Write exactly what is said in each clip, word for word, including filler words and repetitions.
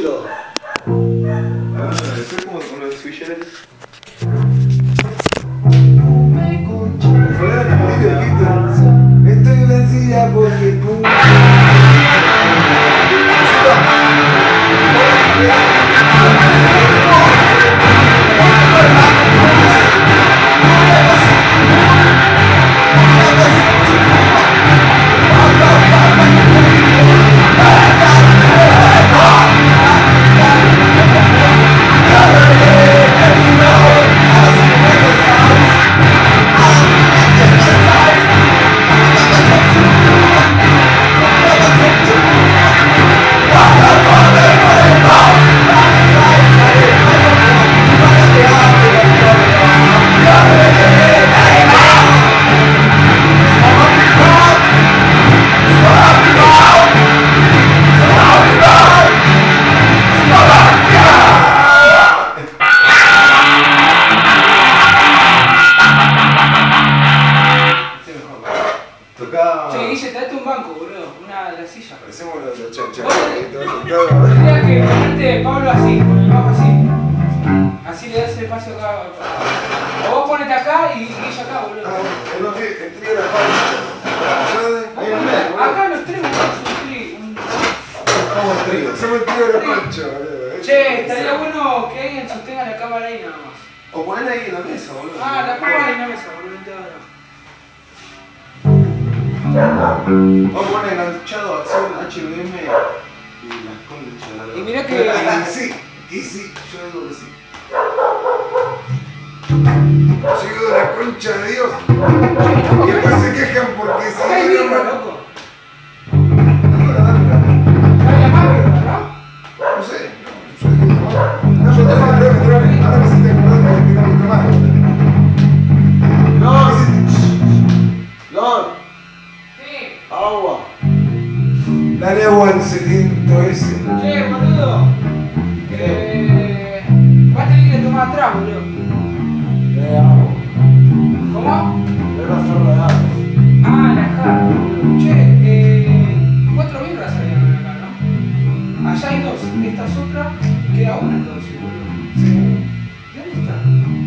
Soy como con los sui generis. Estoy vencida porque tú... Che, Guille, date un banco, boludo. Una de las sillas. Parecemos los chachas. Tendrías que ponerte, Pablo, así, con el bajo así. Así le das el espacio acá. O vos ponete acá y Guille acá, boludo. Ah, bueno, el trío de la pancha. Ahí en el medio, boludo. Acá los tres, boludo, son un trío. Somos el trío. Somos el trío de la pancha, boludo. Che, estaría bueno que alguien sostenga la cámara ahí nada más. O ponela ahí en la mesa, boludo. Ah, la pongo ahí en la mesa, boludo. Vamos a poner enganchado acción H B M y las conchas de la Y mirá que... Sí, y sí, yo digo que sí. Sigo de la concha de Dios. Y después se quejan porque si... Acá hay birra, loco. Ahora, dámela. Hay más birra, ¿no? No sé, yo digo que tomar. No, yo te mando, tráeme, tráeme. Ahora me hiciste acordar que tengo que tomar. No, me hiciste... ¡Lon! Sí. ¡Agua! Dale agua al sediento ese. Che, boludo. Eh... Vas a tener que tomar atrás, boludo. ¡Eh, agua! ¿Cómo? ¡Ve la jarra de agua! Ah, la jarra, boludo. Che, eh... Cuatro birras habían acá, ¿no? Allá hay dos. Esta es otra. Queda una entonces, boludo. Sí. ¿De dónde está?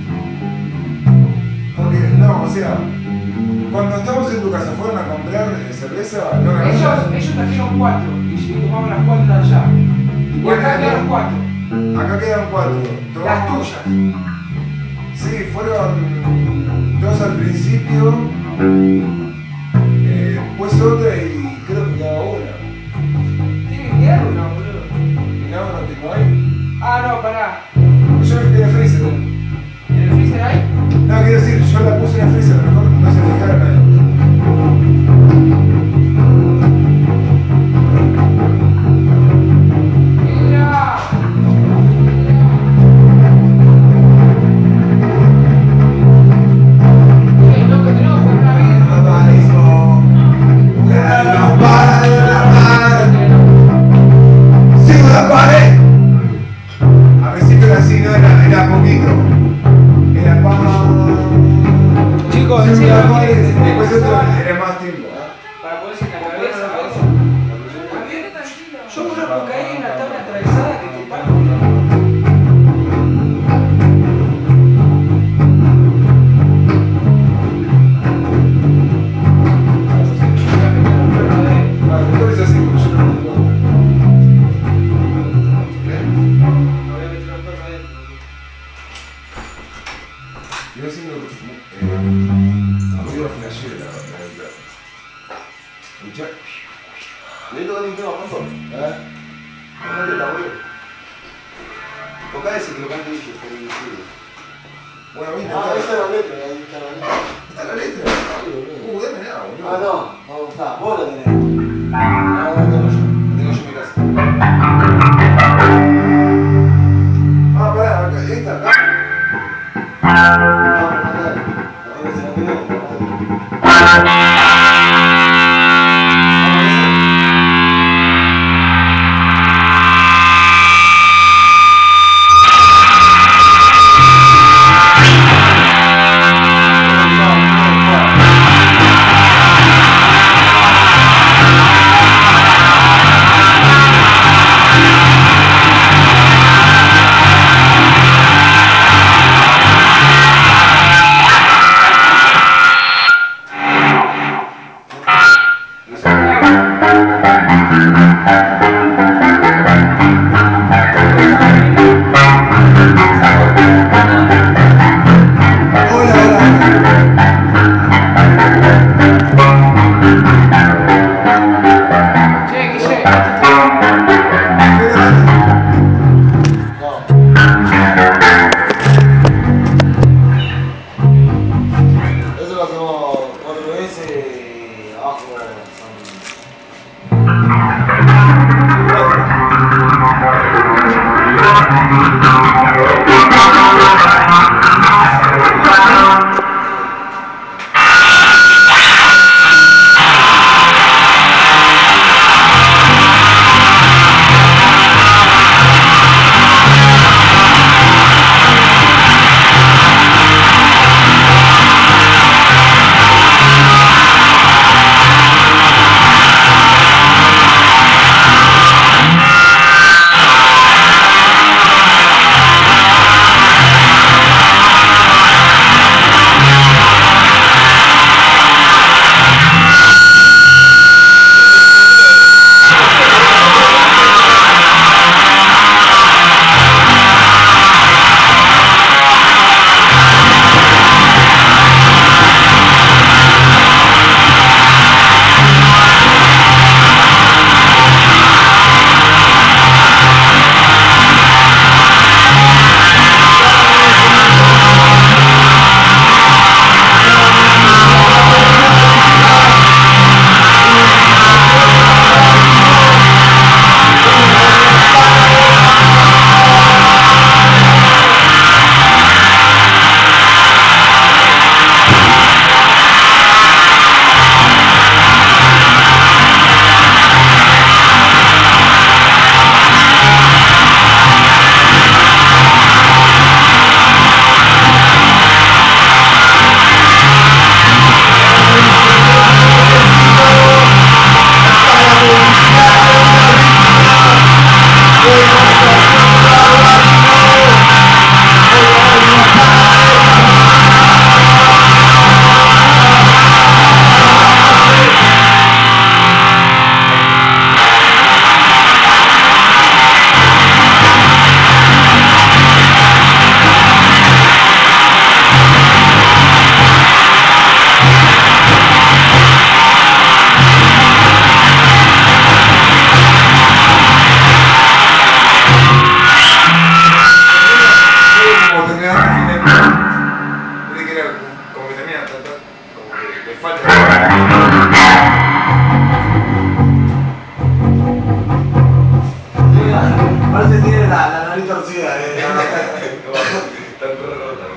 Porque, no, o sea, cuando estamos en tu casa, ¿fueron a comprar eh, cerveza? ¿No la Ellos, noche? ellos trajeron cuatro y, y tomamos las cuatro de allá. Y Bueno, acá quedaron cuatro. Acá quedan cuatro. Las Tomamos... tuyas. Sí, fueron dos al principio, eh, después otra y creo que quedaba una. Tiene que quedar una, boludo. ¿Y no, no, no hay? Ah, no, pará. Yo la metí en el freezer. ¿En el freezer hay? No, quiero decir, yo la puse en el freezer, a lo mejor no se fijaron ahí. Al principio era así, no era, era poquito. Era pan. Chicos, en Sí, serio, la no pan, quieren tener después esa otro sábana era más tiempo. ¿Eh? para ponerse en la cabeza, a ver. Tranquilo. Yo conozco que hay una tabla atravesada que te parte. Claro, mejor es así, porque yo no me puedo. ¿Eh? Me voy a meter los perros adentro. Yo haciendo eh, ruido flashero la, la ventana. ¿Escuchá? ¿Necesito que un tema, Panto? ¿Eh? No canteta, boludo. Toca ese que lo cante Guille, está bien incluido. Bueno, bien, Ah, está. ahí está la letra, ahí está la letra. ¿Está la letra? Uh, dame nada, boludo. Ah, no, no está, vos la tenés. No, no la tengo yo, la tengo yo en mi casa. Ah, pará, acá, esta acá. No, pero canta ahí. Ahora se la tenés, la radio. Parece que tiene la, la nariz torcida, eh. Están rotas.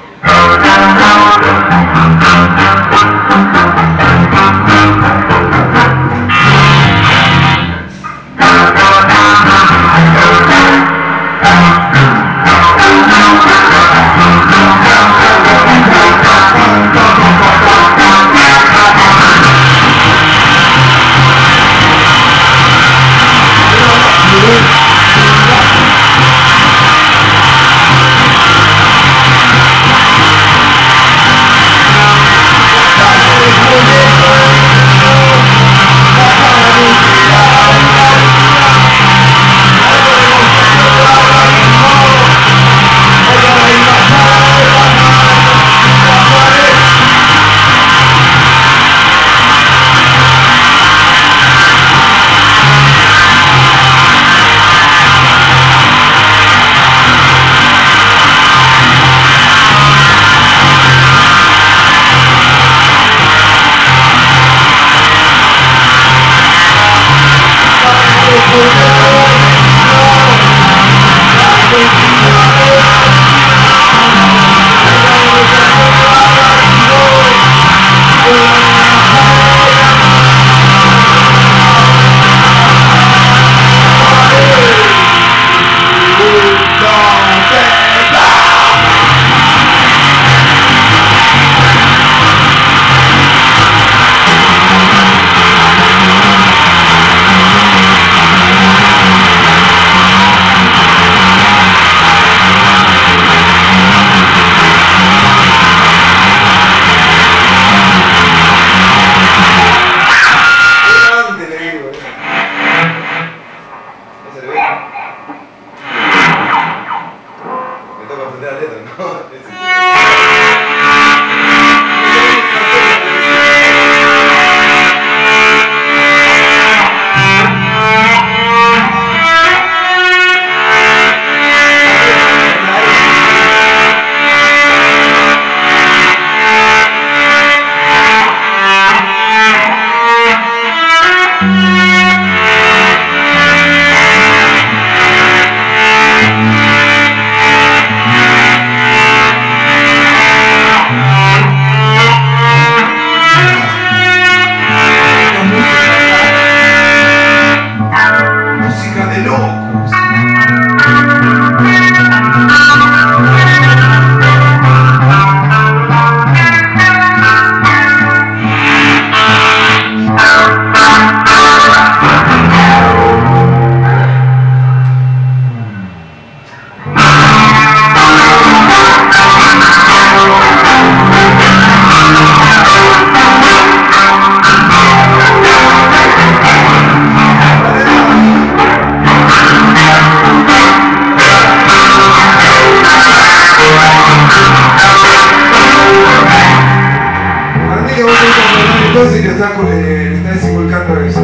Entonces le está, eh, le está desinculcando eso.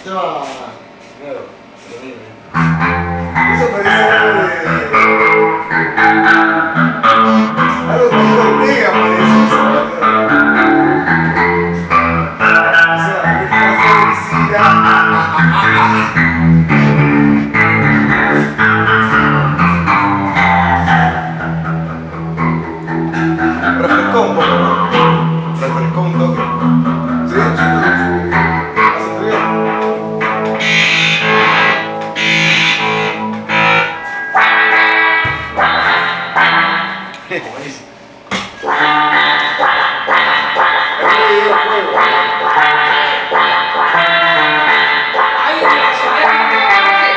No, Claro, lo mismo. eso parece algo de. Algo de Palito Ortega, parece eso, boludo. O sea, la felicidad. Refrescó un poco, ¿no? Refrescó un toque. Sí, yo creo que sí. ¿Hace frío? Buenísimo. Es un videojuego. Ahí, sería que te bajaste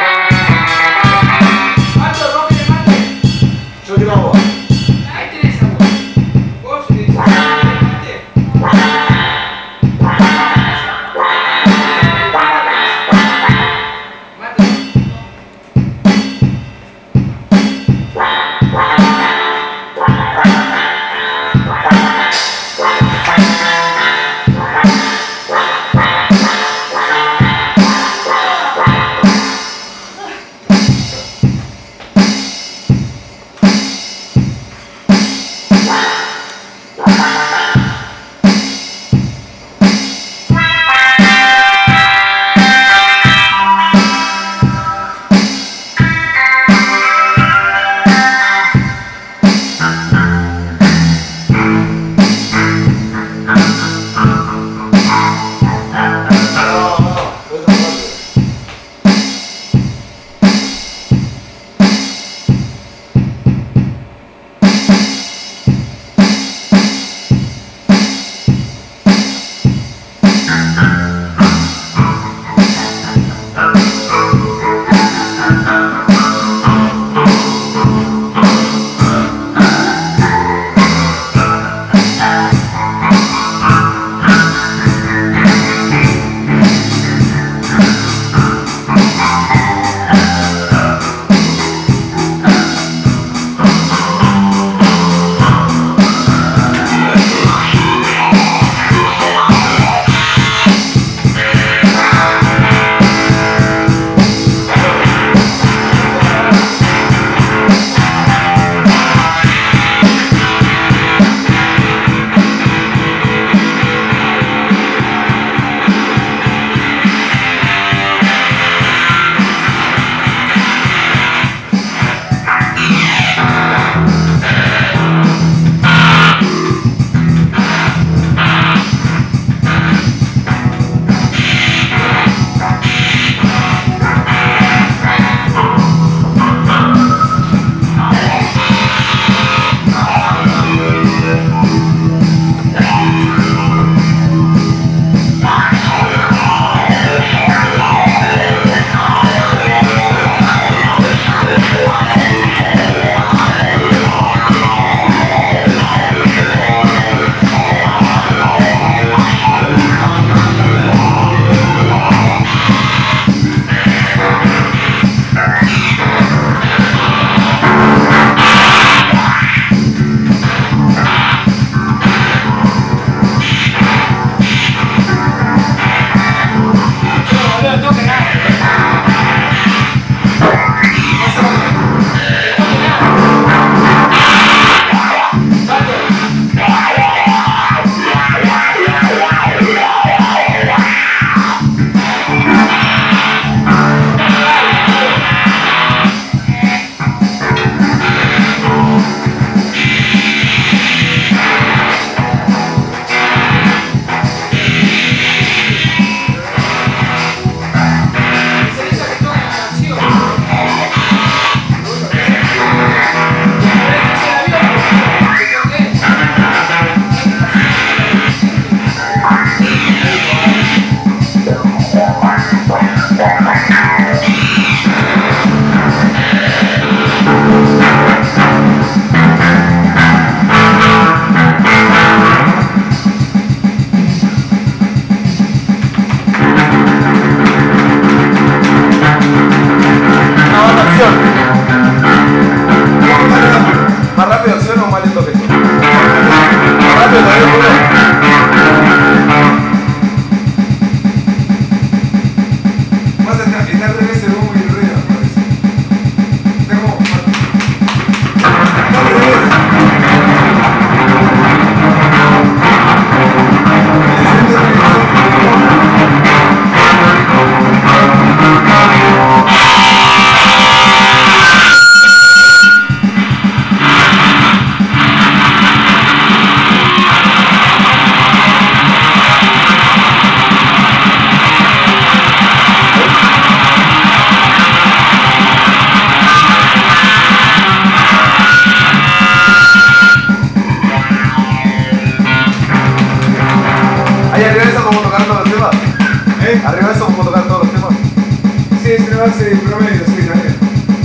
Arriba de eso vamos a tocar todos los temas. Sí, es una base promedio, sí, también.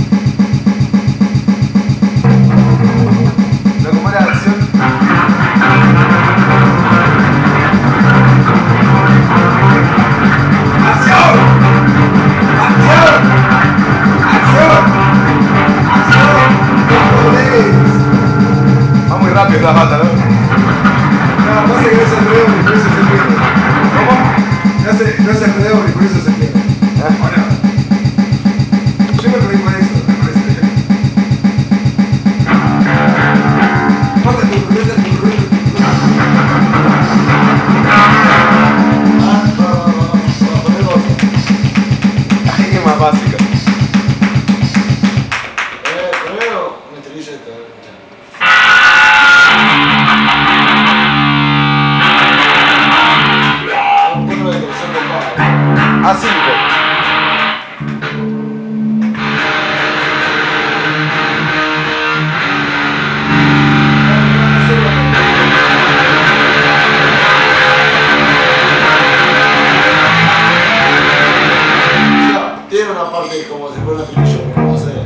Pero como era acción. ¡Acción! ¡Acción! ¡Acción! ¡Acción! ¡No podés! Va muy rápido la banda, ¿no? No, pasa que no es alrededor y por eso se pierde. ¿Cómo? No es, no es alrededor y por eso se pierde. ¿Eh? ¿O no? Yo me perdí por eso, me parece. Pasa tu ruleta, tu ruleta, tu ruleta. Ah, va, va, va, va, va, poner otra. Ay, qué más básica. Eh, primero una estrellita, eh. A cinco. Tiene una parte como si fuera una trilla, pero no sé.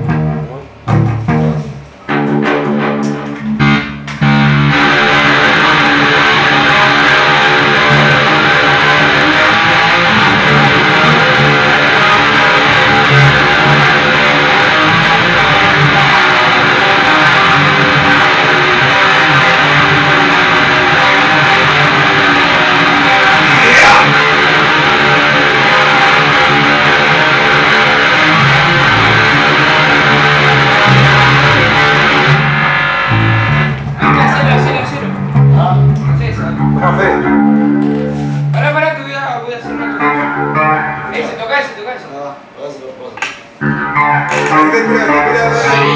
Toma fe. Pará, pará, que voy a, voy a hacer una cosa. Ese, toca ese, toca ese. Ah, a ver si lo puedo. Ahorita espera, espera,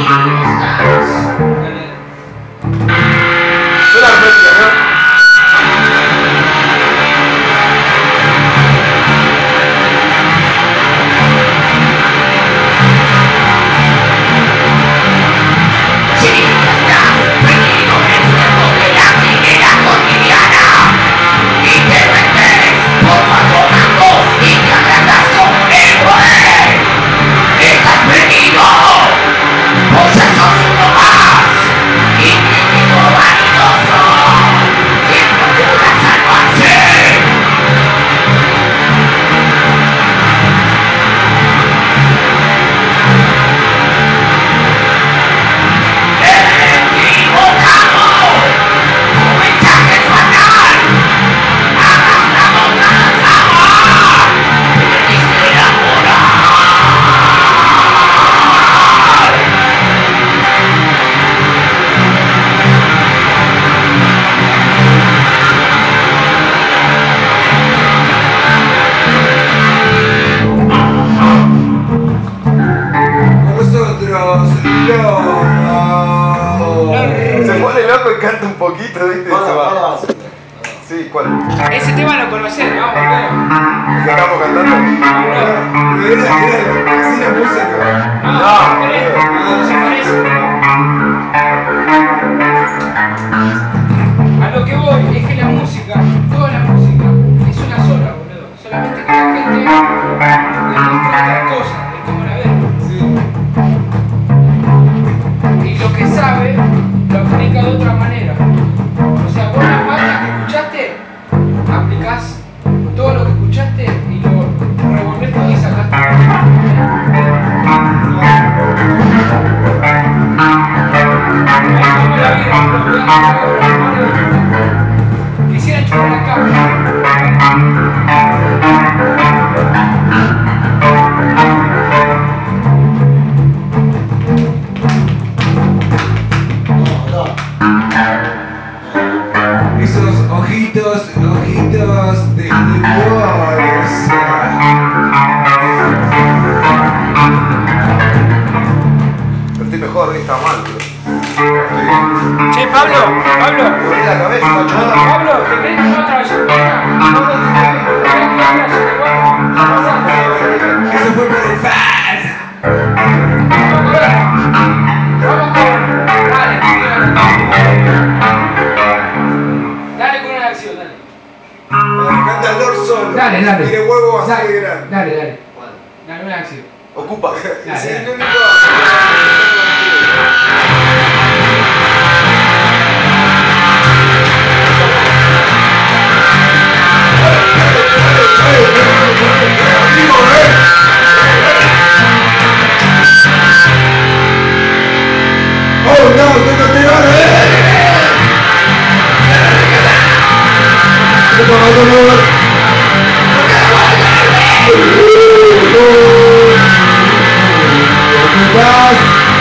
Dale, dale. Suena hermética, ¿no? Se pone loco y canta un poquito, ¿viste? Para, Se va. para, sí. Sí, ¿cuál? Ese tema lo conocés, ¿no, boludo? ¿El que estamos cantando? Pero era, era así la música. No, No, diferente. boludo. No se parece. A lo que voy es que la música, toda la música, es una sola, boludo. Solamente que la gente demuestra otra cosa de cómo la ve. Y lo que sabe, lo aplica de otra manera. O sea, vos las bandas que escuchaste, aplicás todo lo que escuchaste y lo revolvés todo y sacás todo. Ahí como la birra, boludo. Voy a hacer algo. Quisiera chupar la cama. Esos ojitos, ojitos de, de Wallace. Pero estoy mejor, hoy está mal, boludo. Estoy bien. Che, Pablo, Pablo. Me dolí la cabeza, está chocando. Pablo, ¿te querés tomar otra valletina? No, no, Eso fue por el fan. vamos con... Dale, dale con una acción, dale. Canta Lord solo. Dale, dale. Tiene huevo Dale, Dale, grande. dale, dale. ¿Cuál? Dale una acción. Ocupa. Dale, Sí, dale. no, no, no. Oh no, tengo que tirar, eh. Por favor, por favor. ¿Qué pasa?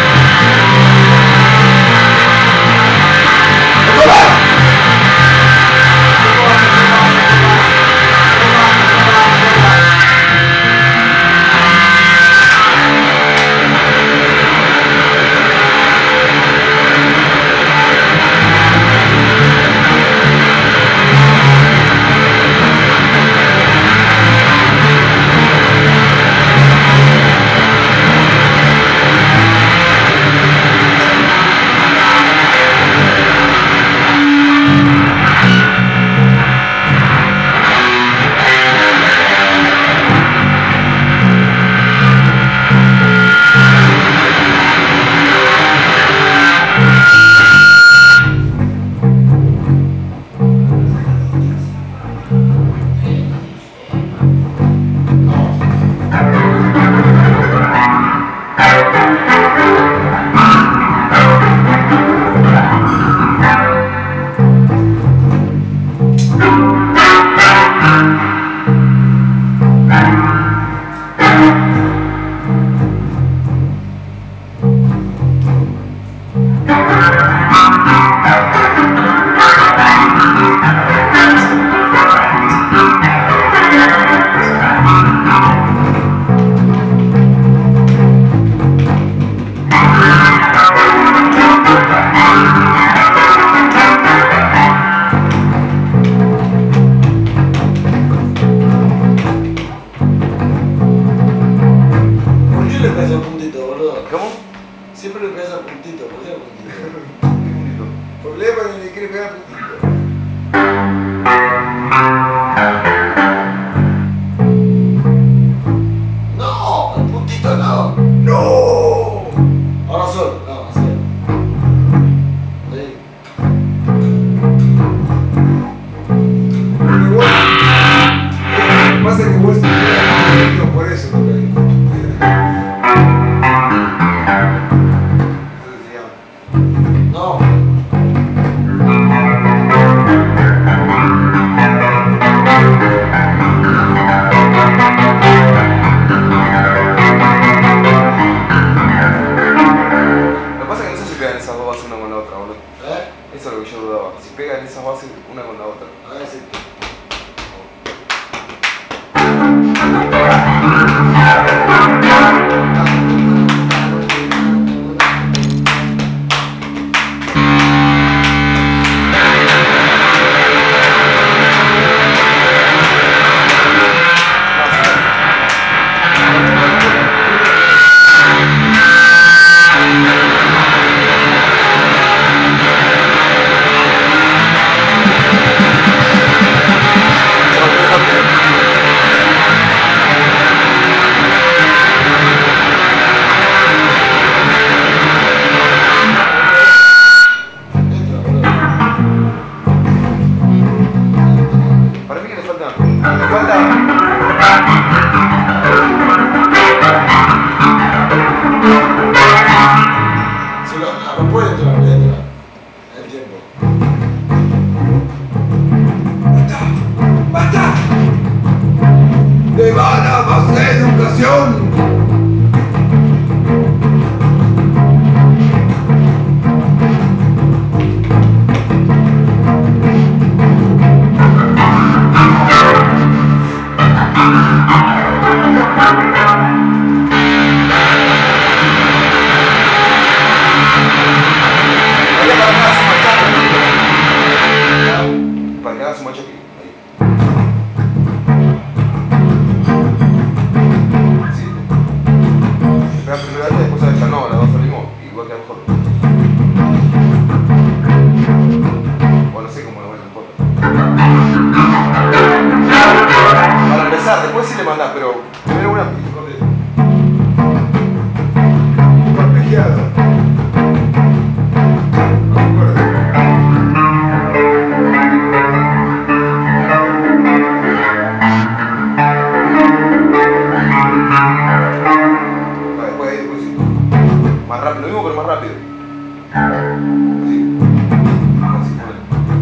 ¿Por qué le pegas al puntito, boludo? ¿Cómo? Siempre le pegas al puntito, ¿por qué al puntito? ¿Qué puntito? Problema ni le quiere pegar al puntito. No, al puntito no. No. Ahora solo, no, así. Ahí. Porque vos, lo que pasa es que vos te pegas al puntito, por eso toca ahí. Entonces se llama. No. Lo que pasa es que no sé si pegan esas dos bases una con la otra, boludo. ¿Eh? Eso es lo que yo dudaba. Si pegan esas bases una con la otra. A ver si. Entra, boludo. Para mí que le falta. Le falta. Si lo, no, no puede entrar, entra. El tiempo. ¡Basta! ¡De vana más educación! Para que haga su machaca. Para que haga su machaca. Ahí. Sí. Primero una Un arpegiado. Acorde. después ahí, después sí. Más rápido, lo mismo pero más rápido. Así. Así, ponele.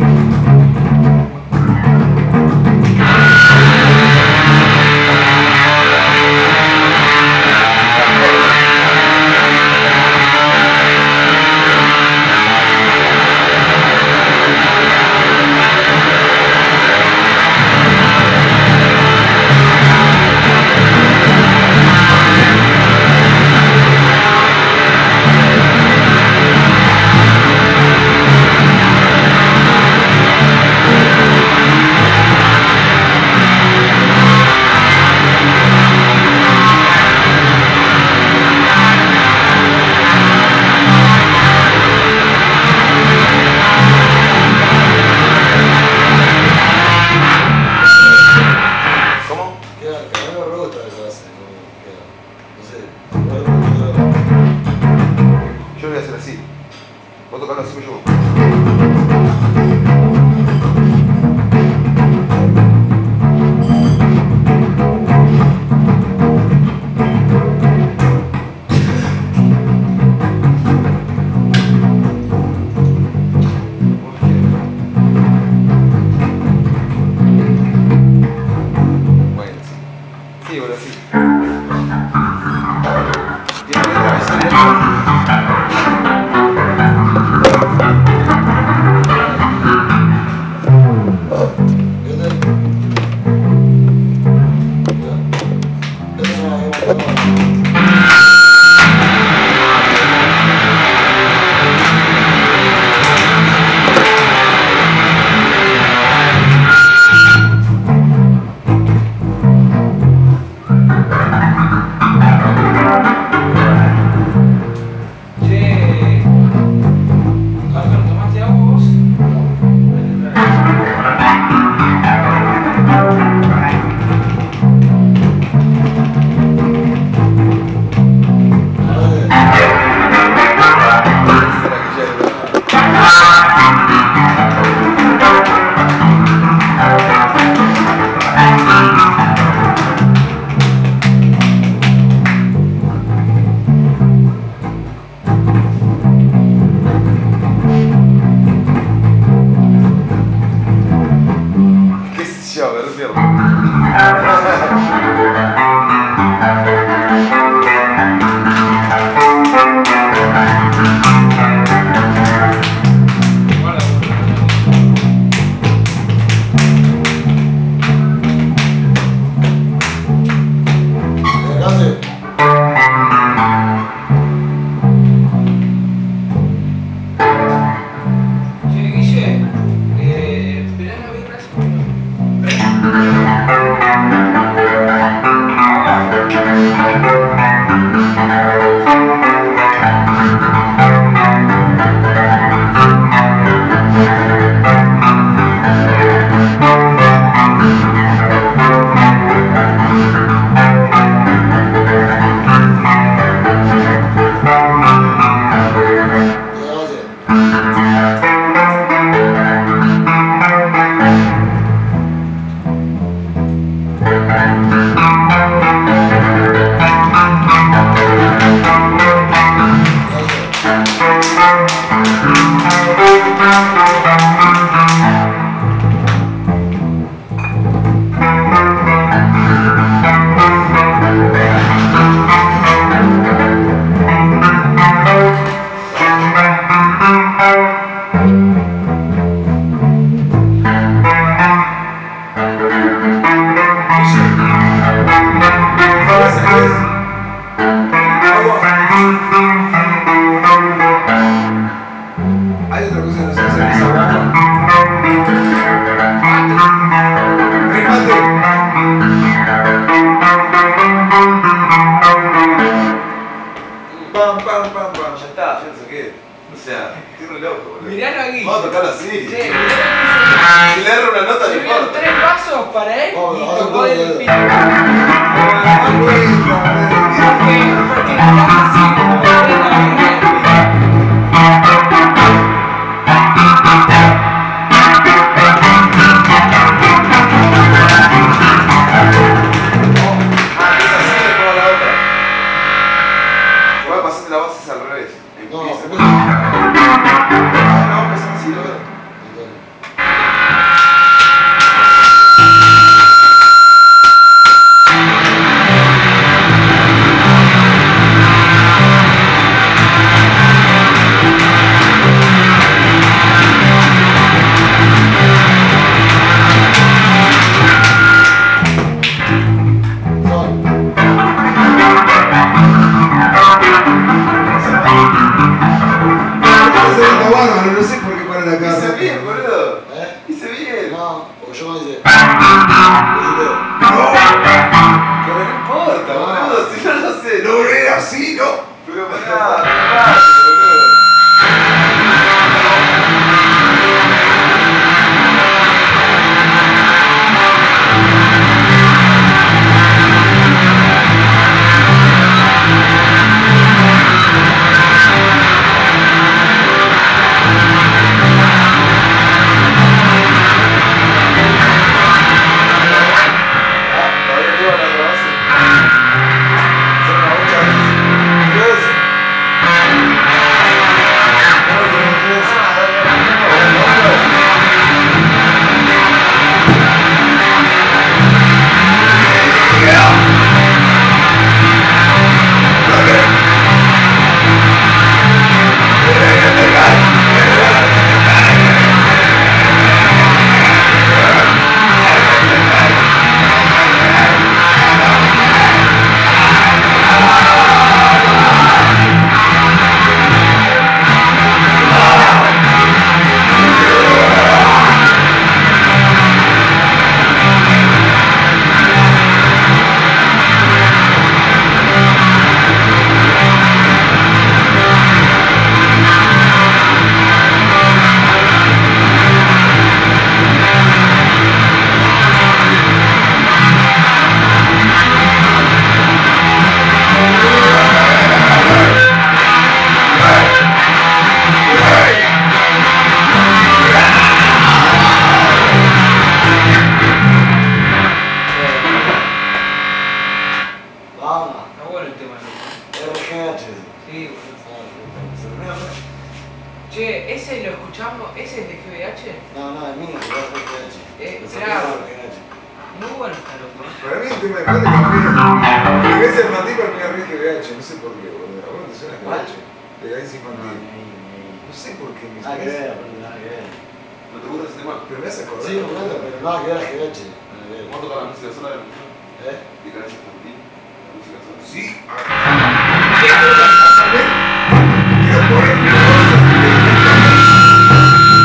Yo lo voy a hacer así. Vos tocalo así como yo. Bueno, sí. Sí, bueno, sí. Tiene que atravesar el Che, Carlos, ¿tomaste agua vos? para que llegue. ¿Qué sé yo? A ver, mierda. Guarda, guarda. Che, Guille, eh, esperá la birra ese minuto. Hay otra cosa que no se hace en esa guagua. Remate. Pam, pam, pam, pam. Ya está, yo no sé qué. O sea, estoy re loco, boludo. Miralo aquí. Vamos a tocarlo así. Sí, Si le erro una nota, no subí un importa. tres vasos para él Oh, y otro tomó todo, del todo. pito. Porque, Porque, porque la caja sirve, ¿me entendés? La birra del pito. Ah, empieza así y después va la otra. Igual pasaste la base al revés. no, Empieza. primero. Ah, no, empezar así, ¿no? Está bárbaro, no sé por qué para la cara. Hice bien, boludo. ¿Eh? Hice bien. No, porque yo cuando hice. Pero no importa, No. boludo. Si no, no sé. No era así, ¿no? Pero pará, relajate, boludo. Todavía lleva la otra base. Son las ocho veces. Tres. No, tengo tres. Ah, dale, dale, no, la otra vez. Vamos. Está bueno el tema, loco. R G H. Sí, boludo. Se termina pues. Che, ese lo escuchamos, ese es de G B H. No, no, el mini que es R G H. Eh, Lo esperá. saqué por R G H. Muy bueno está, loco. Para mí el tema de padre también. En vez de infantil para mí es G B H, no sé por qué, boludo. ¿A vos te suena G B H? De Gaines infantil. No sé por qué me Nada que suena. ver, aparte nada que ver. ¿No te gusta ese tema? Pero me hace acordar. Sí, me gusta, pero nada que ver G B H. Nada que ver. ¿Vos tocas la música sola de la mujer? ¿Eh? ¿Y la ves infantil? ¿La música sola? Sí. Quiero poner una cosa.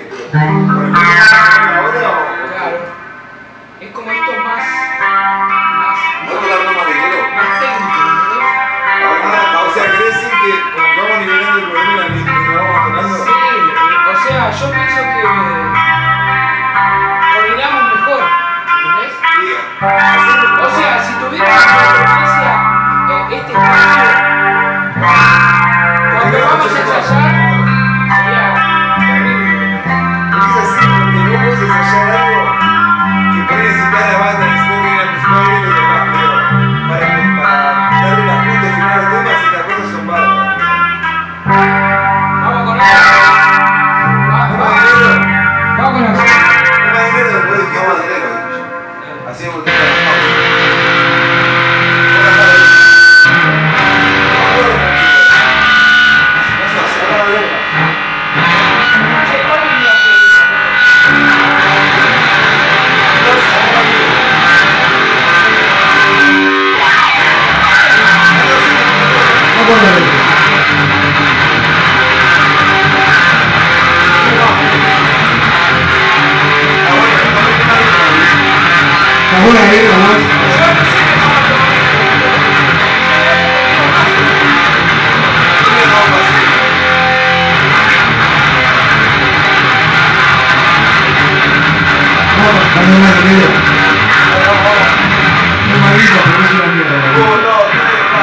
pero ¿con el coso más grande ahora o, o Claro. qué? Es como esto más. ¿No tocar algo más dinero? más técnico, ¿entendés? Ah, o sea, ¿querés decir que como que vamos nivelando el volumen al mismo mientras vamos tocando? Sí, o sea, yo pienso que coordinamos mejor, ¿entendés? Y hacer O sea, si tuviéramos la frecuencia, eh, este espacio, cuando vamos a ensayar, sería terrible lo que pasa. es que es así porque vos podés ensayar algo que por ahí necesitas la banda, necesitas tener amplificador bien y lo tocás, pero para, para darle el ajuste final a los temas estas cosas son bárbaras. Vamos con otra. Va, ¿No va. más dinero? Vamos con la segunda. ¿No más dinero? Vos dijiste. No más dinero, dije yo. Dale. Hacíamos el tema de las pausas. No me acuerdo mucho. No sé, hacer Ahora la letra. Che, ¿cuál es la que.? No con la letra. Ah, bueno, no tomé el tema de letra, ¿no? Está buena la letra, más. Yo pensé que vamos a tomar la letra, pero yo veo que te digo fácil. Yo le dejaba fácil. Vamos, dame más dinero. Dale, vamos, vamos. Es maldito, pero es una mierda. Un, maldito. dos, tres, va.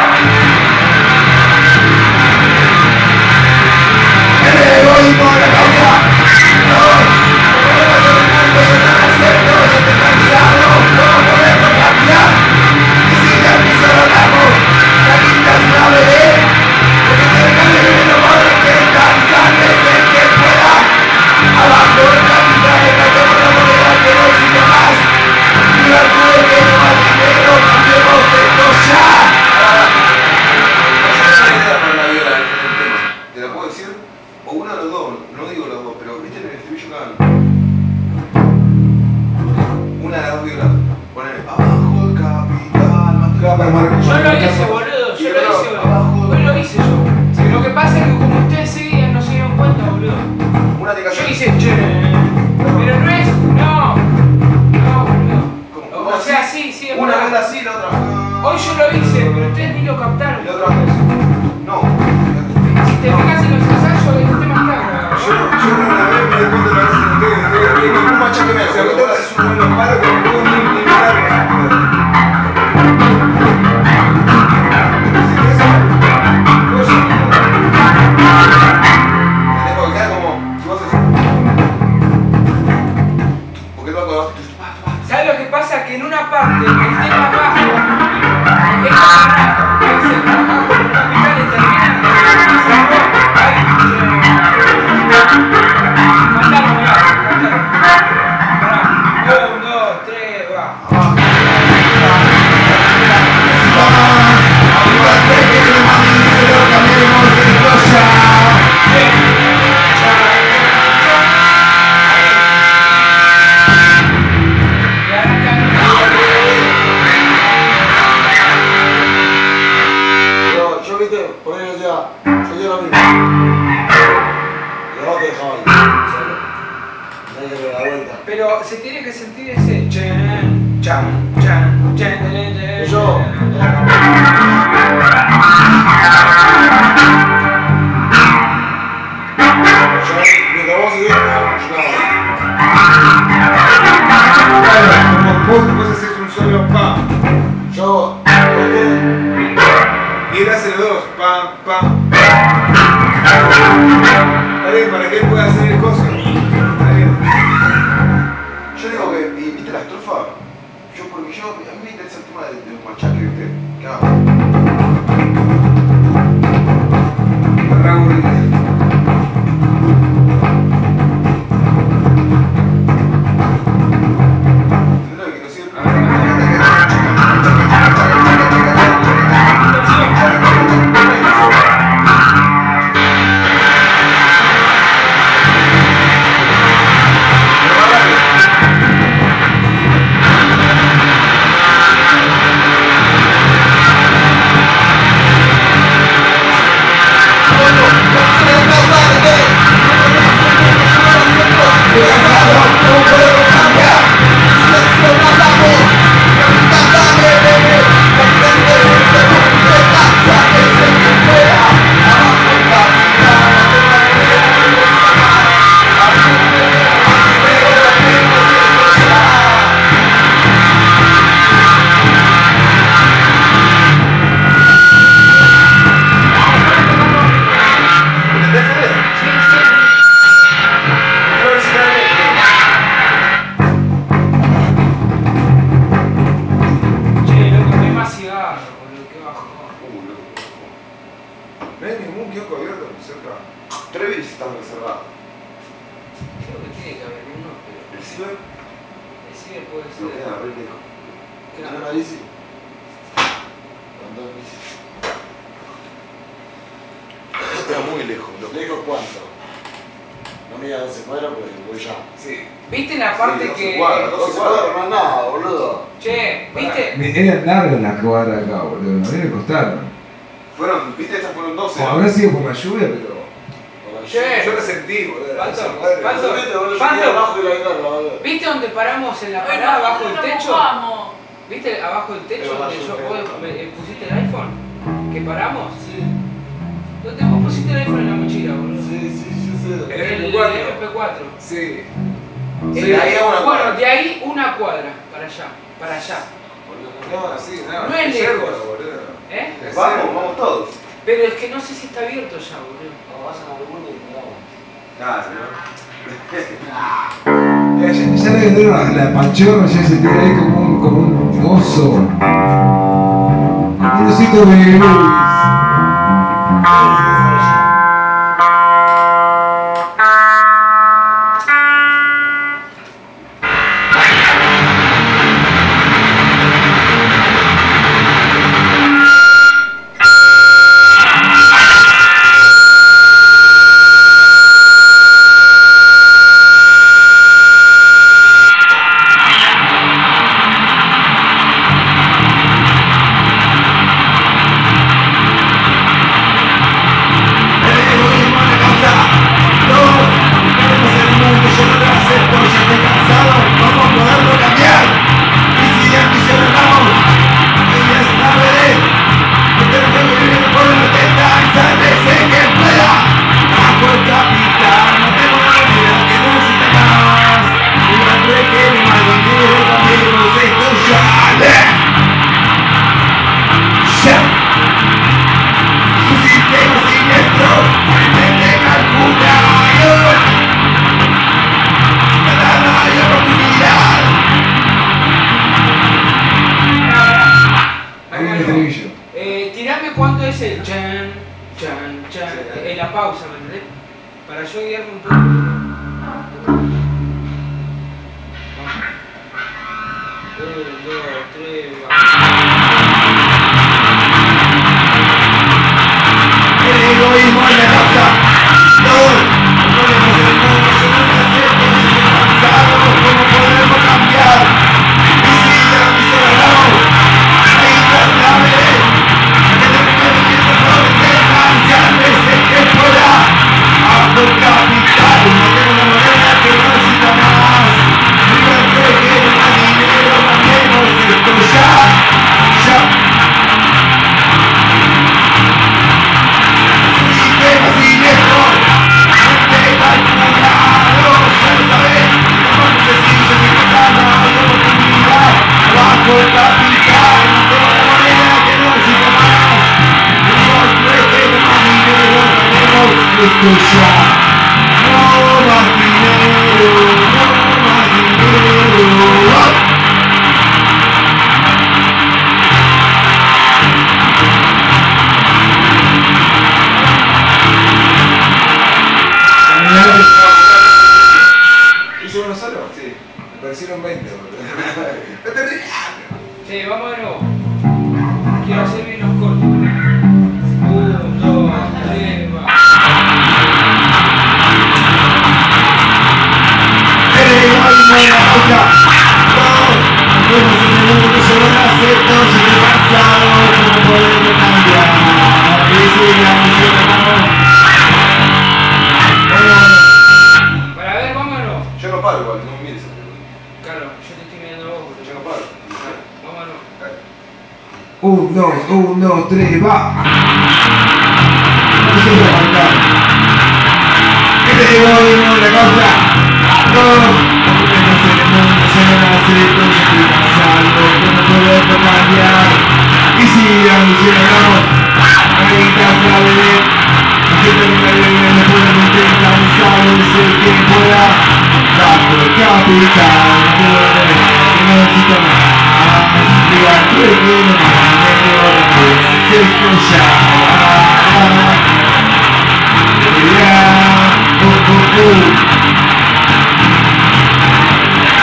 El egoísmo de la causa. No, los problemas son el mundo, yo no lo acepto, yo estoy cansado. ¿Cómo podemos cambiar? Y si ya que solo hablamos, la quinta es una bebé. Porque quiere cambiar el mundo por el que tan sálvese el que pueda. Abajo el capital, tratemos la moneda que no existe más. Viva el fútbol que no más dinero, cambiemos esto ya. No sé una idea para la viola en el tema. ¿Te la puedo decir? O uno de los dos, no digo los dos, pero viste en el estribillo que hagan. Una de las dos violas. Ponen abajo el capital, más que Claro, para mar- Yo para lo marcar hice, más. boludo, Y yo el lo otro, hice, abajo. boludo. Hoy lo hice yo. Lo que pasa es que como ustedes seguían, no se dieron cuenta, boludo. Una te cayó. Yo hice che, pero no es, no, no, boludo. Como, O, una o sea, así, sí, sí, es una verdad. viola así, la otra. Hoy yo lo hice, pero ustedes ni lo captaron. Y la otra. No. Si te fijas en los ensayos, el tema está grabado. Yo, yo ni una vez me di cuenta de lo que hacen ustedes. ustedes tienen Un machaque menos, se boludo. agotaron Vos haces con una. los palos que no puedo ni, ni mirarlos a ustedes. Si querés hacer cosa, ¿Entendés? Porque queda como. Si vos haces. Porque tú acordás. ¿Sabes lo que pasa? Que en una parte el tema abajo eh, es como arranca. Porque dice abajo los capitales terminan y cerró. Ahí. Cantalo, mirá, cantalo. Pará. Un, dos, tres, va. Antes que no más dinero, cambiemos esto ya. Y arranca en una. Pero yo, viste, por ahí decía, yo hacía lo mismo. Y a vos te dejaba ahí, solo. No hay que darle la vuelta. Pero se tiene que sentir ese chan, chan, chan, chan, chan, Y chan, yo, yo mientras vos seguís, yo nada claro, como vos, vos haces un solo pa más. Yo hago este. y él hace los dos, pam, pam. Está bien, para que él pueda hacer el coso. Está bien. Yo digo que. ¿Y viste la estrofa? Yo, porque yo. A mí me interesa el tema de, de los machaques, ¿viste? ¿Qué hago? Está re aburrido. ¿Entendés lo que quiero decir? A ver, cantalo. Pero más rápido. ciber? El ciber puede No ser. queda re lejos. Claro. ¿Tenés una bici? Con dos bicis. Queda muy lejos, loco. ¿Lejos cuánto? No me digas doce cuadras porque voy ya. Sí. ¿Viste la parte Sí, doce que. cuadras, doce cuadras no es nada, boludo. Che, ¿viste? Me- Eran largas las cuadras acá, boludo. A mí me costaron. Fueron, viste, estas fueron doce. O habrá sido por la lluvia, pero. Che. Yo lo sentí, boludo. Panto, doce cuadras. Panto. Yo Panto. estoy abajo de la guitarra, boludo. ¿Viste donde paramos en la Ay, parada abajo nosotros del nos techo? mojamos. ¿Viste abajo del techo Pero donde vaya yo, un vos pedo. me- eh, pusiste el iPhone? ¿Que paramos? Sí, ¿Dónde vos pusiste el iPhone en la mochila, boludo? sí, sí, yo sé. El El M P cuatro. M P cuatro. Sí. Sí, Eh, de ahí a una bueno, cuadra. de ahí una cuadra para allá, para allá. No, así, no. No es cerca, lejos. boludo. ¿Eh? Es Vamos, cerca. vamos todos. Pero es que no sé si está abierto ya, boludo. No, vayan a alguno y miramos. Ah, sí. Ya, ya, ya le vendieron la, la panchorra, ya se tira ahí como un, como un oso. Como un osito de Luis. Eh, tirame cuánto es el chan, chan, chan, en la pausa, ¿me entendés? Para yo guiarme un poco. Vamos. Un, dos, tres, va. El egoísmo es la causa. Todos los problemas del mundo son un acepto. Estoy cansado, ¿cómo podemos cambiar? Y si ya me cerramos, ahí tras la veré. Que termine viviendo sobre las veces que pueda. Bajo el capital, no tengo la moneda que no necesita más. Fíjate que no más dinero, cambiemos esto ya, ya. Sistema siniestro, mente calculado, ya lo sabes, es más sencillo que encontrar la oportunidad. Bajo el capital, no tengo la moneda que no necesita más. Igual cree que no más dinero, cambiemos esto ya. No más dinero, no más dinero. ¿Hice uno solo? Sí. Me parecieron veinte, boludo. No te rías. Sí, vamos de nuevo. Quiero hacer bien los cortes. Un, dos, tres, va. El egoísmo es la causa. Todos los problemas en el mundo yo no las acepto. Yo estoy cansado, ¿cómo podemos cambiar? Y si ya me cerramos. Para ver, vamos de nuevo. Yo no paro igual, no me mires. Claro, yo te estoy mirando a vos, boludo. Yo no paro. Vamos de nuevo. Dale. Un, dos, un, dos, tres, va. No se lo faltar. El egoísmo es la causa. Todos los problemas en el mundo yo no las acepto. Yo estoy cansado, ¿cómo podemos cambiar? Y si ya me cerramos, ahí tras la veré. Que termina bien, no podemos intentar salvarse quien pueda. Bajo el capital, no tengo la moneda que no necesita más. Diga, creo que no más dinero, cambiemos esto ya. Yeah, oh, oh, oh.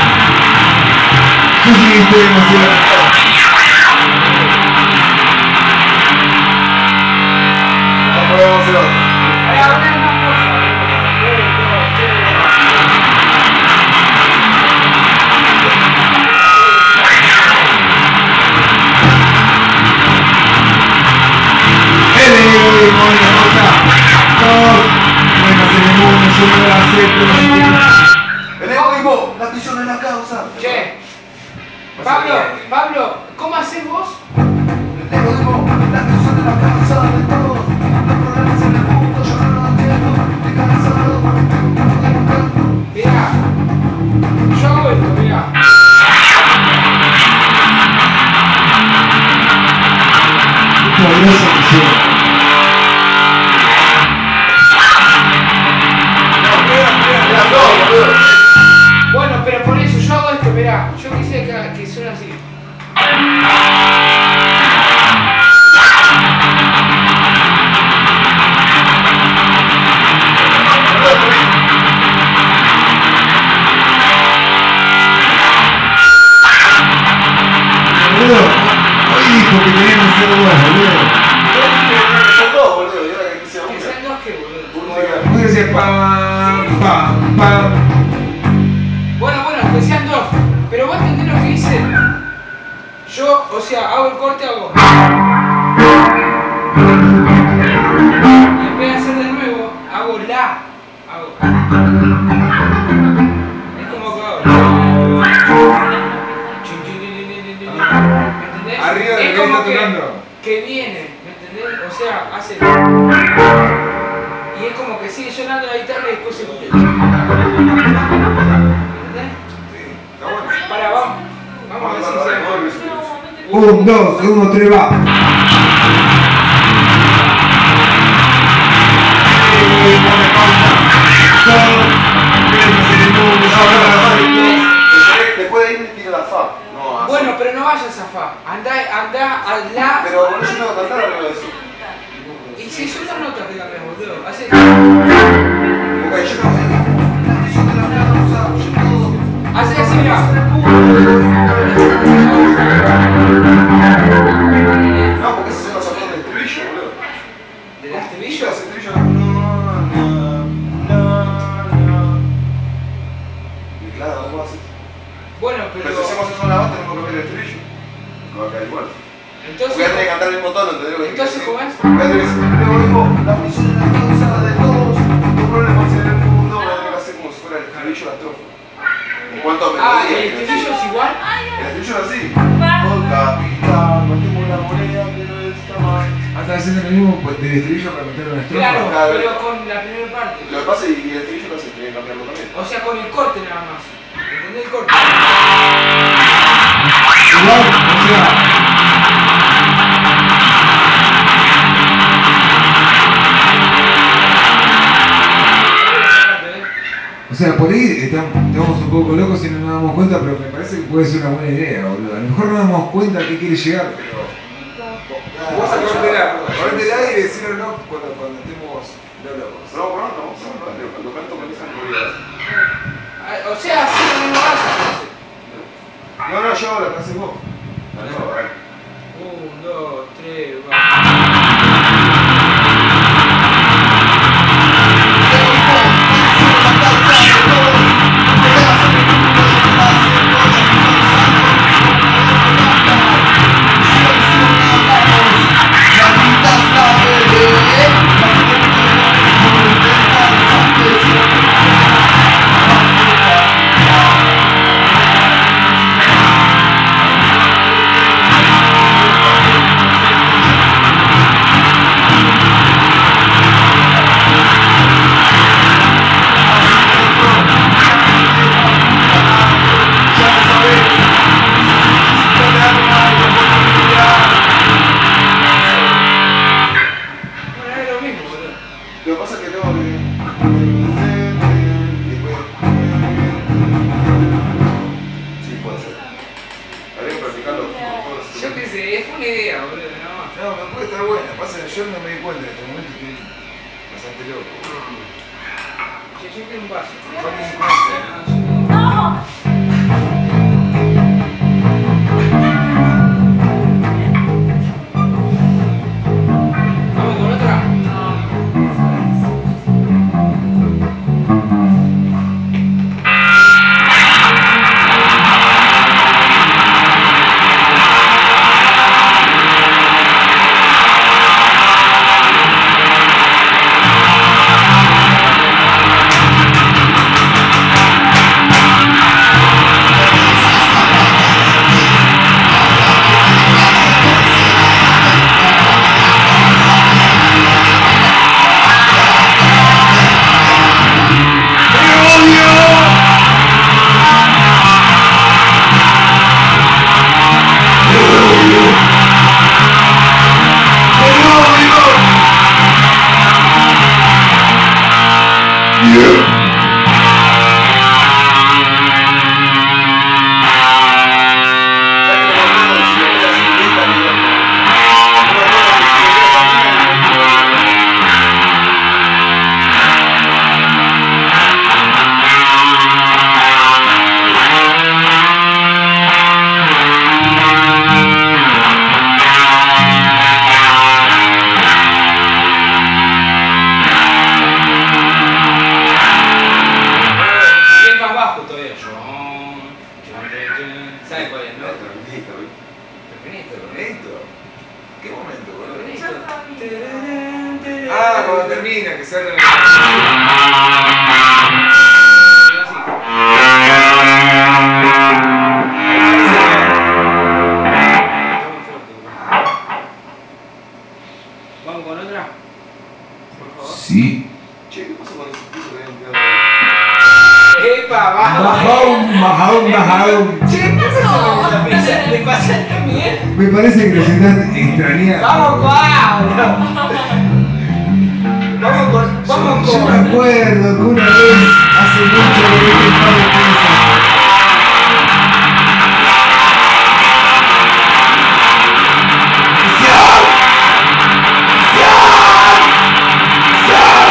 esperemos en lo mejor. Después vamos a hacer otro. Ahora, una más, por favor. Un, dos, tres, El egoísmo en la cosa. Todos pueden hacer el mundo, yo no lo acepto. El egoísmo, la prisión es la causa. Che, Pablo, Pablo, ¿cómo haces vos? El egoísmo, la prisión es la causa de todos los problemas en el mundo. Yo no lo entiendo, estoy cansado. Mirá, yo hago esto, mirá. Poderoso que soy. Era todo, boludo. Bueno, pero por eso yo hago esto, mirá. Yo quise que, que suene así. Boludo, hoy dijo que tenían que ser dos, boludo. Son dos, boludo. Y ahora que quise Que sean una. dos que, boludo. Voy a decir pam, pam, pam. Bueno, bueno, que sean dos. Pero vos entendés lo que hice. Yo, o sea, hago el corte, hago. Y en vez de hacer de nuevo, hago la. Hago. Es como que hago. ¿Me entendés? Arriba de Es lo que como está que, tocando. que viene, ¿me entendés? O sea, hace. Y es como que sigue sonando la guitarra y después se escucha. ¿Entendés? Sí, está bueno. Para, vamos. Vamos a ver si se da cuenta. Un, dos, uno, tres, va. Después de ahí me tira la fa. No, a Bueno, sol. pero no vayas a fa. Anda, anda a la. Pero boludo, yo tengo que cantar arriba de eso. Y si son las notas que cambias, boludo. Hace. Ok, yo tengo que. La prisión de la causa, yo todo. Hace así, mirá. No, porque esos son los acordes del estribillo, boludo. ¿Del estribillo? El estribillo. No, no, no, no. Y claro, vos haces. Bueno, Pero pero. si hacemos eso en la base, tenemos que cambiar el estribillo. Me va a caer igual. Entonces. Voy a tener que cantar el mismo tono, ¿entendés lo que Entonces, quiero ¿cómo decir? es? Voy a tener que decir, luego digo, la prisión es la causa de todos los problemas en el mundo. Voy a tener que hacer como si fuera el estribillo de la estrofa. En cuanto a Ah, melodía, ¿el quiero estribillo decir. es igual? El estribillo era así. Oh capitán, matemos la moneda que no está mal. Ah, está haciendo lo mismo del estribillo para meter una estrofa. Claro, Claro. pero con la primera parte. Lo que pasa y y el estribillo que hace, tiene que cambiarlo también. O sea, con el corte nada más. ¿Entendés el corte? Igual, o sea, o sea, por ahí estamos, estamos un poco locos y no nos damos cuenta, pero me parece que puede ser una buena idea, boludo. A lo mejor no nos damos cuenta a qué quiere llegar, pero... Vos acordela, acordela y decínoslo cuando, cuando estemos locos. No, bueno, no, no, no, cuando canto con esa melodía. Ah, O sea, sí, lo mismo hace. No, no, yo hago la que haces vos. La nueva, dale. Un, dos, tres, va. Bueno, es lo mismo, boludo. Lo que pasa es que tengo que. Y después. Sí, puede ser. Habría que practicarlo con todos los Yo qué sé, es una idea, boludo, nada más. No, pero puede estar buena. Pasa que yo no me di cuenta en este momento, estoy bastante loco. Che, yo quiero un vaso. Fucking concept. Ah, yo quiero- ¿Sabes cuál es, no? Terminator. Terminator. Terminator. ¿Qué momento, boludo? Terminator. Ah, cuando termina, que sale en el... Vamos con otra. Por favor. Sí. Che, ¿qué pasó con ese piso que habían quedado? ¡Epa, bajo! Bajón, bajón, bajón. Che, ¿qué pasó con esa pizza? ¿Le pasa también? Me parece que nos están extrañando. Vamos con Pablo. Vamos con. Vamos Yo me con. acuerdo que una vez, hace mucho, le dije un par de piezas. ¡Sion! ¡Sion! ¡Sion!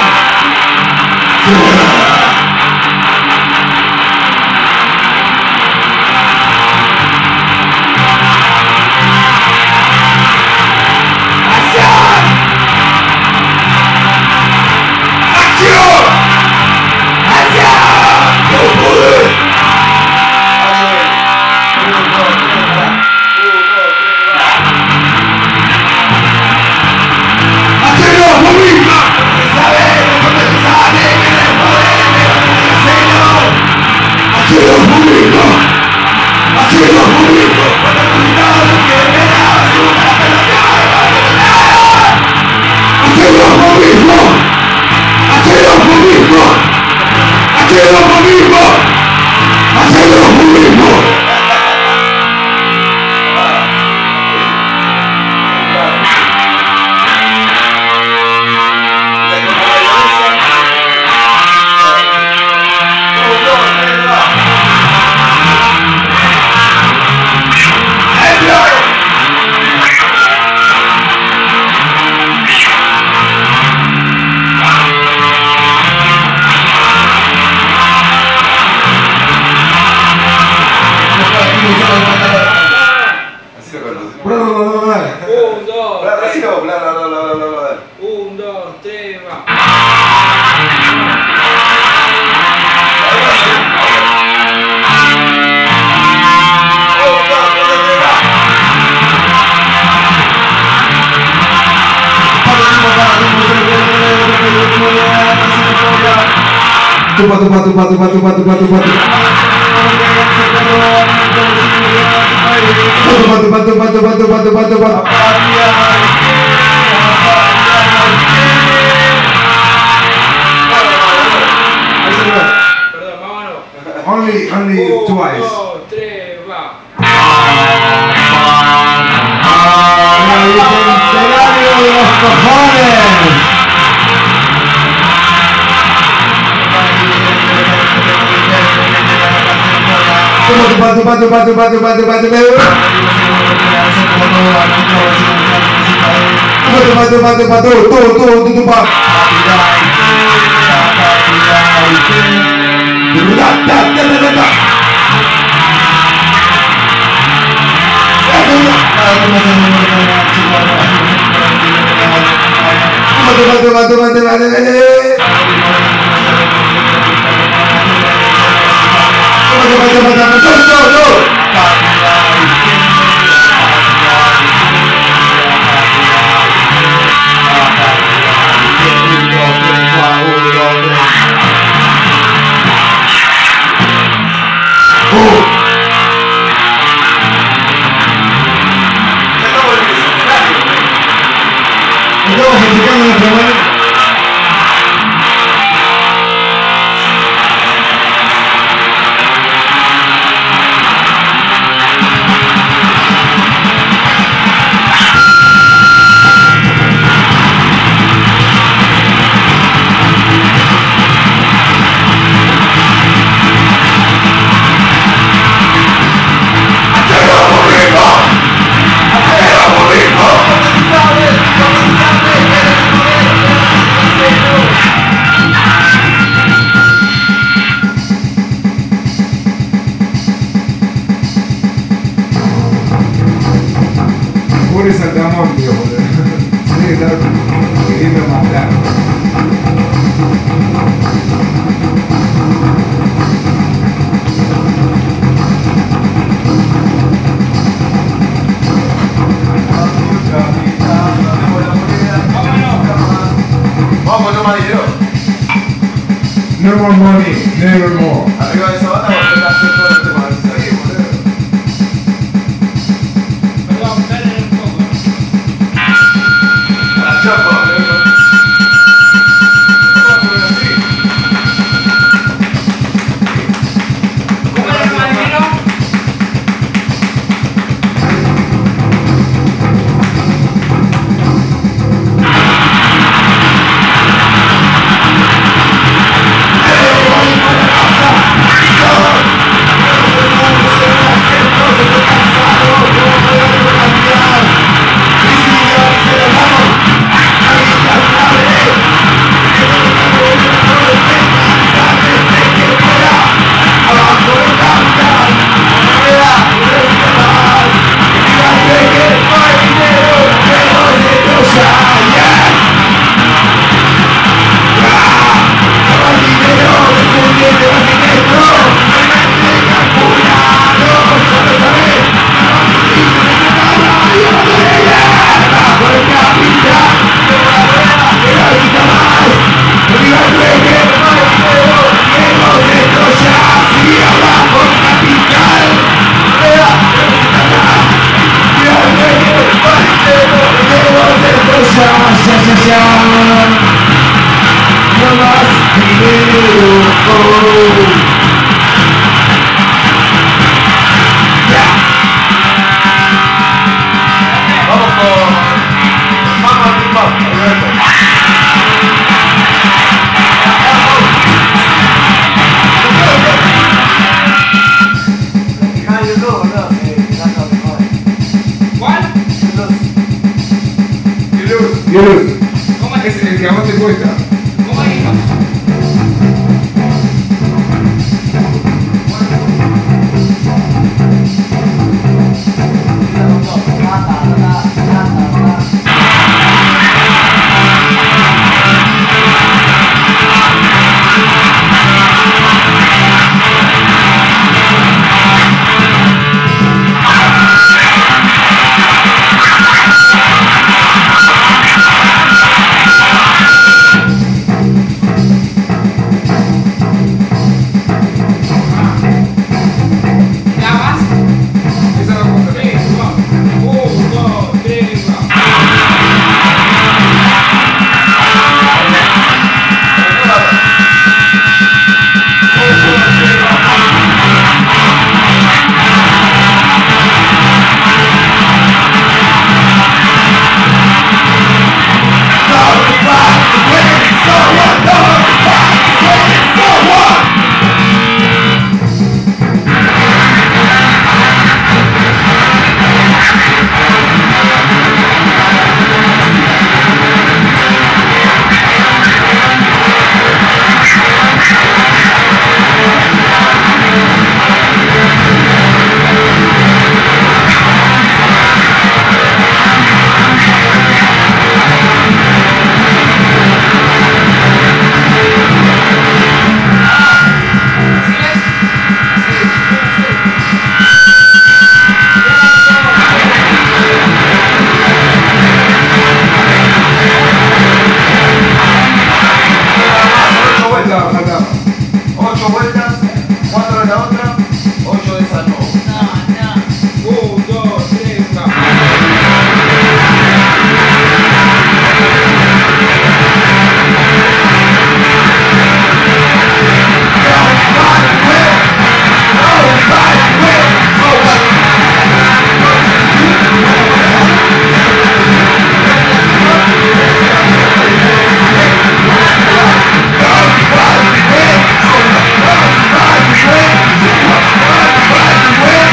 ¡Acción! ¡Acción! ¡Acción! ¡No pude! Uno, dos, tres, va. Uno, dos, tres, va. ¡Hacelo vos misma! Porque sabés lo que me sale, que no podés, pero hacelo. ¡Hacelo vos misma! ¡Hacelo vos misma! Cuando gritaba que me dabas y buscar la peloteada, ¡hacelo vos misma! ¡Hacelo vos misma! ¡Hacelo vos misma! ¡Hacelo vos misma! Así lo canto. Bla, bla, bla, bla, bla. Un, dos, Bla, Así tres. lo, bla, bla, bla, bla, bla, bla, bla. Un, dos, tres, va. Tupa, tupa, tupa, tupa, tupa, tupa, tupa, tupa. Tupa, tupa, tupa, tupa, tupa, tupa, tupa. Perdón, vámonos. Only, only Un, twice. dos, tres, va. ¡Ah, bicentenario de los cojones! Tupa, tupa, tupa, tupa, tupa, tupa, tupa, tupa. Tupa, tupa, tupa, tupa, tupa, tupa, tupa. Da, da, da, da, da, da. Tupa, tupa, tupa, tupa, tupa, tupa. Estamos acercando nuestra mano. Pobre Saltamonte, boludo. Se debe estar queriendo matar. No more money, never more. Arriba de esa banda vos tenés que hacer todo el tema. Ahí, boludo. Perdón, dale un poco. A la chapa, boludo. Vamos a poner así. ¿Cómo es el mandilo? No más dinero, oh. Vamos con Mamma Big Bang, Alberto. Fijá en YouTube, boludo, si mirás lo mejor. ¿Cuál? YouTube. Y luz. Yeluz, ¿Cómo es? es el que a vos te cuesta. ¿Cómo es? Empieza con todo. Ta, ta, ta, ta, ta, ta, ta. ¿Nada más? Esa la puedo Sí, vamos. Un, dos, tres, vamos. ¿Así es? Ocho vueltas. Falta, falta. Ocho vueltas. Cuatro de la otra. Ocho de esa no. Un, dos, tres, vamos. One fight to win.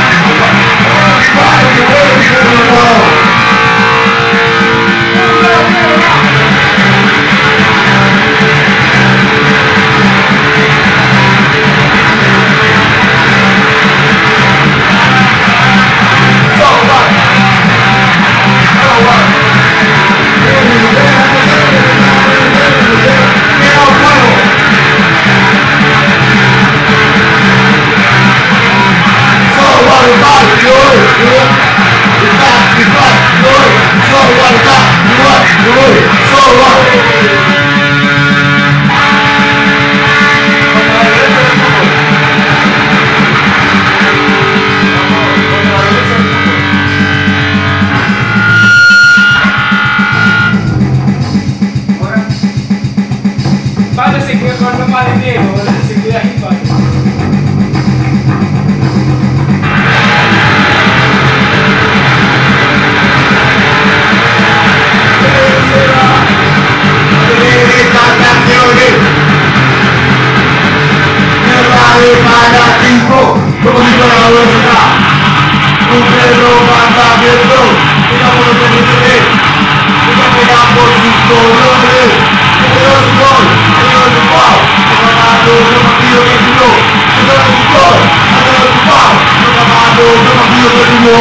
como si fuera la velocidad. Un perro mandamiento, digamos lo que me tiene. Me cambiarán por sus colores. Eso no es un gol, eso no es un foul. Nunca más, nunca más pido que subió. Eso no es un gol, eso no es un foul. Nunca más, nunca más pido que subió.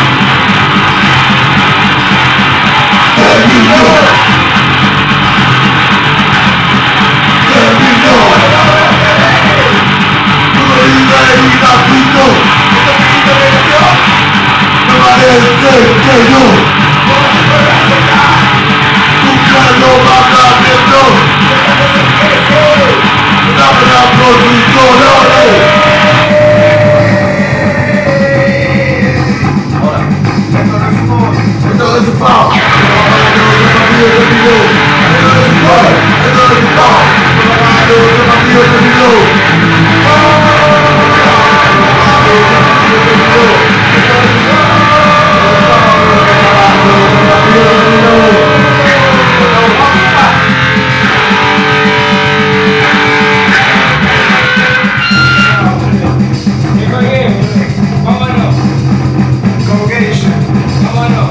Terminó. Terminó. Todo libre y gratuito. ¿Esto es pisito de emoción? Me parece que yo, Como si fuera la Z. un perro mandamiento, me cambiarán por sus colores. Ahora, esto no es un gol. Esto no es un foul, nunca más, nunca más pido que subió. Esto no es un gol, esto no es un foul. Nunca más, nunca más pido que subió. Nunca más, nunca más pido que subió. Esto no es un gol, nunca más, nunca más pido que subió. Me colgué, boludo. Vámonos, Convocation. vámonos.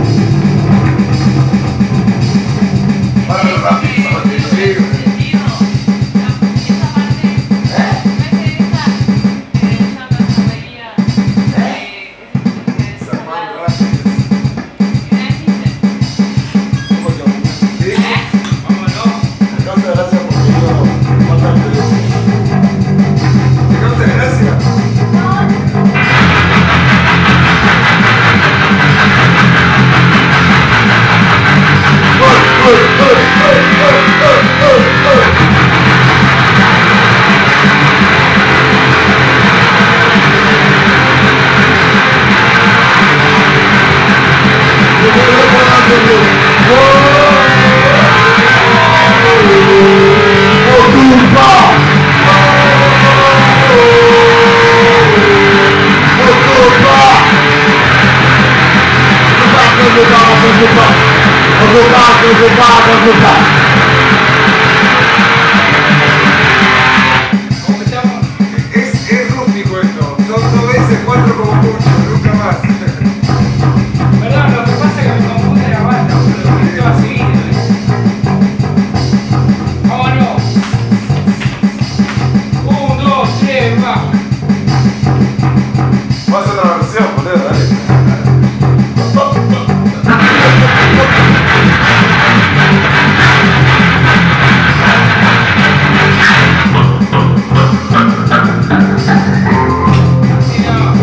Páralo rápido, esa batería. Sí, güey. Esa parte, ¿Eh? ves esa, que usan las baterías, ¿Eh? que es Zarpando cerrado. rápido. Y de Hitler. ¿Cómo te opinión? Sí. Vámonos. Me causa gracia porque yo bastante de eso. ¿Te causa gracia? Ocupa, ocupa, ocupa, ocupa, ocupa. ¿Cómo estamos? Es, es rústico esto. Son dos veces, cuatro como mucho, nunca más. Perdón, lo que pasa es que me confunde la banda, boludo. Es todo seguido, ¿eh? Vámonos. Un, dos, tres, va. Voy a hacer otra versión, boludo, dale. Sí, no.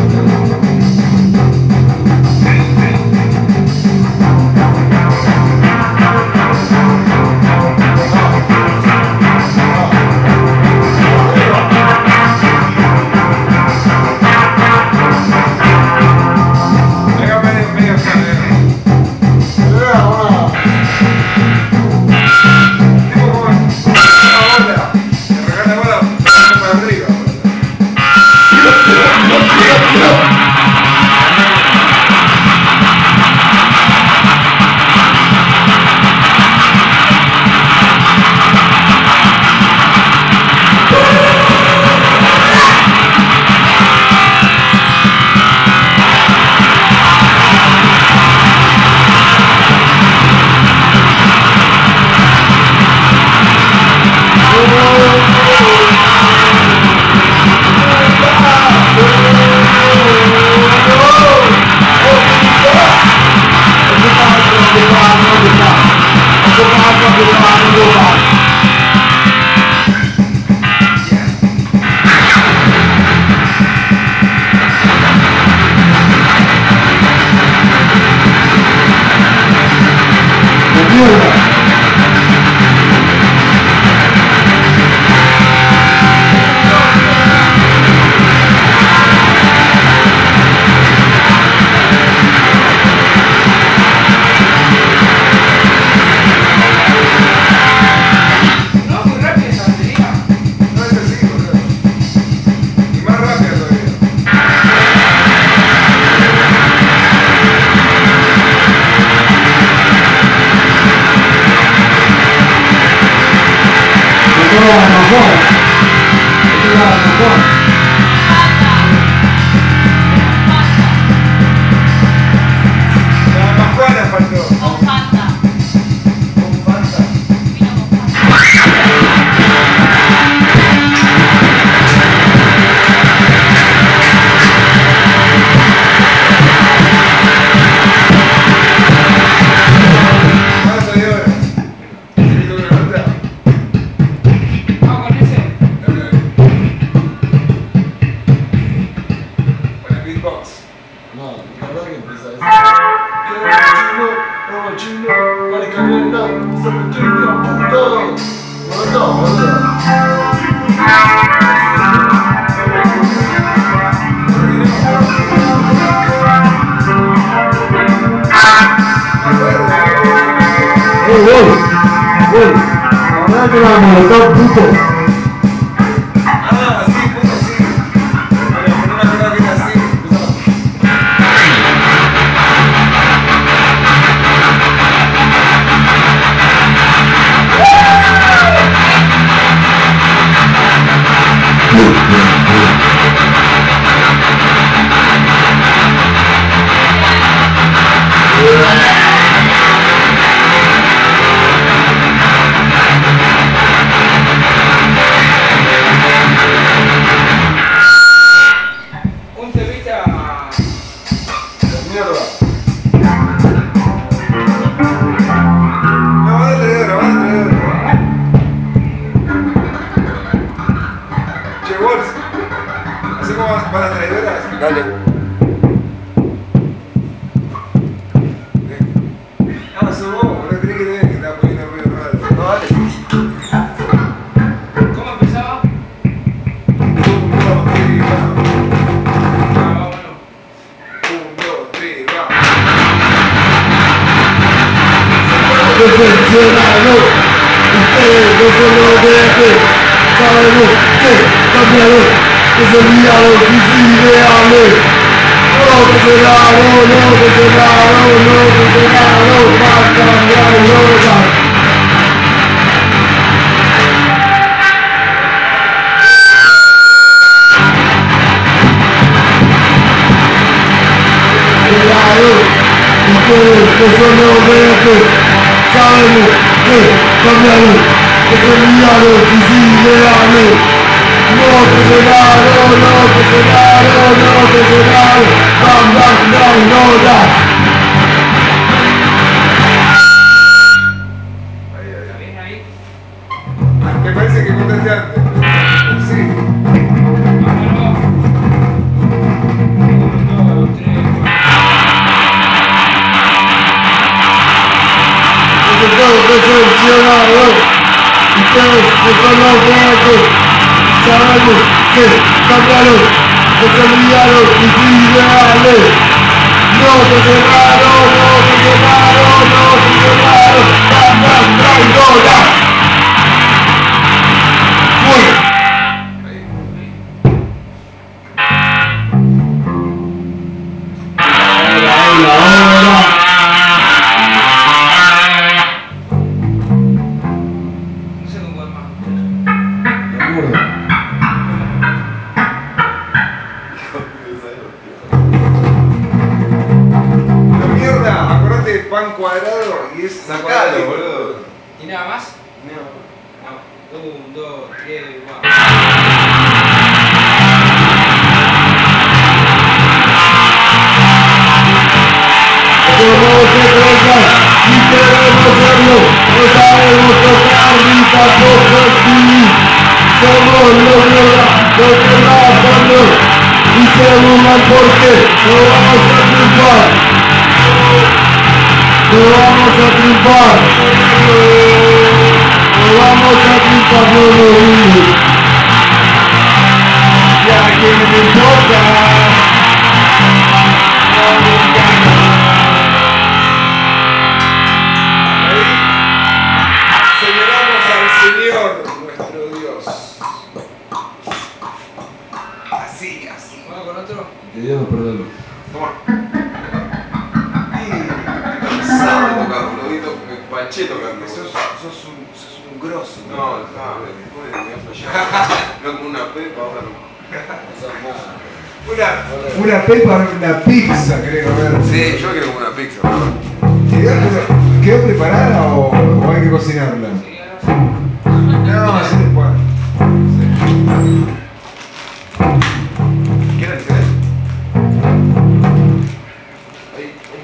Venga medio, medio acá, medio. Tipo como, como una bola. Me regala la bola, me para arriba, boludo. No, la verdad que empieza eso. Que chino, vamos chino, maricanela, somos chino, puto. No, no, boludo. ¡Eh, güey! ¡Güey! La verdad que era molotov, puto. Ah, sí, puto, sí. Pero, pero no me acordaba que era así. Un temita. De mierda. No, van a traer otra, van a traer otra. Che, Wolf, ¿hacemos van a traidoras? Dale. Ah, sos vos, boludo, creí que tenés que estar poniendo ruido raro. No, dale. ¿Cómo empezaba? Un, dos, tres, va. Ah, vámonos. Un, dos, tres, va. Decepcionado, ustedes no son los de aquí. Sabemos que cambiaron, que se olvidaron sus ideales. No te cerraron, no te cerraron, no te cerraron, más cambiar y robar. Ustedes que son los de aquí, sabemos que cambiaron, que se olvidaron sus ideales. No te cerraron, no te cerraron, no te cerraron, bam, bam, bam, no da. Ahí, ¿Está ahí. bien ahí? Me parece que contaste antes. Sí. Vámonos. Un, dos, tres, Ustedes decepcionados, ustedes que son los de aquí, sabemos que cambiaron, que se olvidaron sus ideales. No te cerraron, no te cerraron, no te cerraron, bam, bam, traidora. Fue. Ahora es la hora. no sé cómo más. La mierda. La mierda, acordate de pan cuadrado y es Sacalo, cuadradito. boludo. ¿Y nada más? No. No. Un, dos, tres, va. Somos estrellas y queremos serlo, no sabemos tocar ni tampoco escribir. Somos los mierda, los que rapan y se burlan porque no vamos a triunfar. No vamos a triunfar. No vamos a triunfar, no nos rindes. Y a quién le importa. No nunca Ahí señalamos al Señor, nuestro Dios. Así, así. Vamos con otro. que Dios nos perdone. Toma. Y cansado de tocar, boludo. Vi to- Paché tocando. Sos, sos, un, sos un grosso. No, está, después me voy a flashear. No como una pepa, ahora no. Una, una pepa, una pizza, creo, a ver. Sí, yo quiero como una pizza, boludo. ¿Quedó, quedó preparada o, o hay que cocinarla? Sí, ahora sí. No, así después. ¿Quieres? ¿Quieres? Ahí, ahí,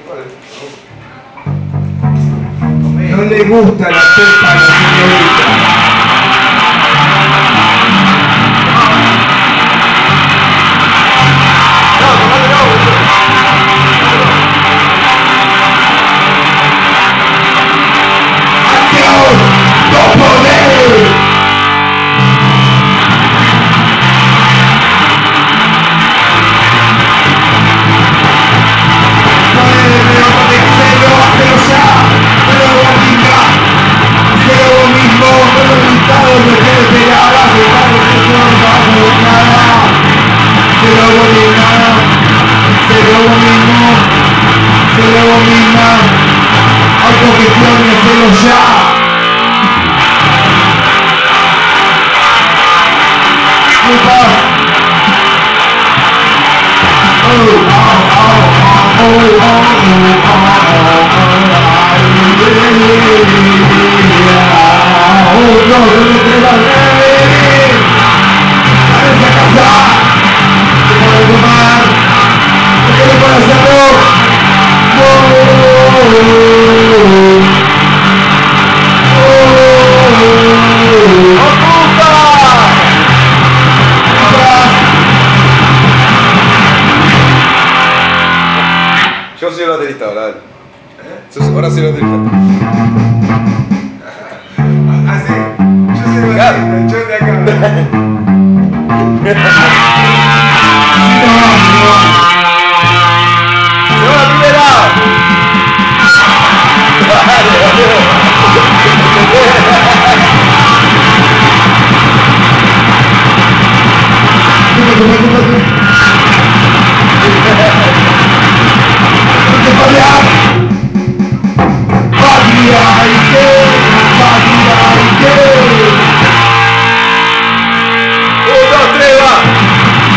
vale. No le gusta la pepa a la señorita. No, tomátelo, boludo. Yo soy el baterista ahora, dale. Sos- Ahora soy el baterista. Así. Yo soy el baterista, yo de acá. ¡Se va la primera! ¡Un, dos, tres, va!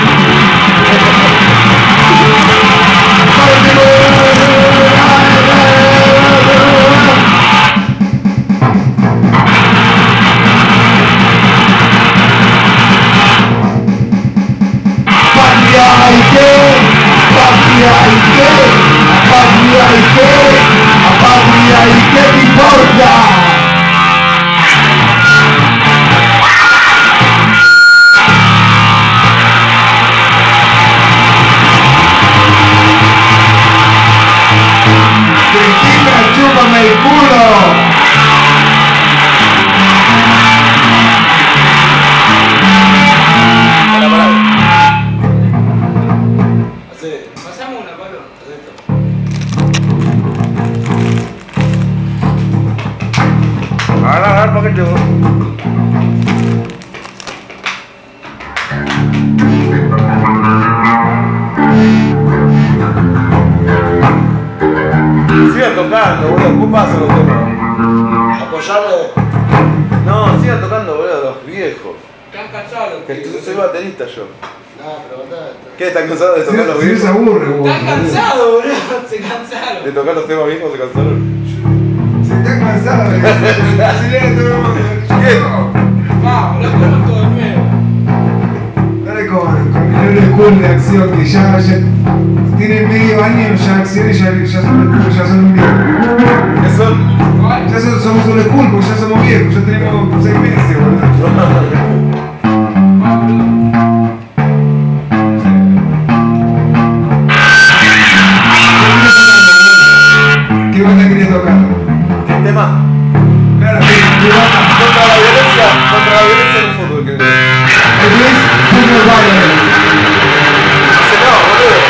¡Chúpame el culo! Pará, pará. Hacé. Pasamos una, Pablo. Hacé esto. Ahora, ahora, ¿para qué te voy? Sigan tocando, boludo. ¿Cómo pasan los temas? Apoyarle. No, sigan tocando, boludo, los viejos. Están cansados. Que tú- soy baterista yo. No, pero andá. ¿Qué? ¿Están cansados de tocar los Si no se viejos? aburre, vos. Están cansados, boludo. Se cansaron. ¿De tocar los temas viejos se cansaron? Se está cansado. Acelera todo el mundo. Vamos, lo ponemos todo de nuevo. Dale con, con el Old School de acción que ya, ya tienen medio año ya acción y ya, ya son Old School, ya son un viejo. ¿Qué son? ¿Cuál? Ya son, somos Old School porque ya somos viejos, ya tenemos seis meses, boludo. Va, boludo. ¿Qué banda querés tocar? ¿Qué tema? Claro, ¿qué, qué banda? Contra la violencia, contra la violencia en el fútbol, que El que es Fútbol Violence. dice no, boludo.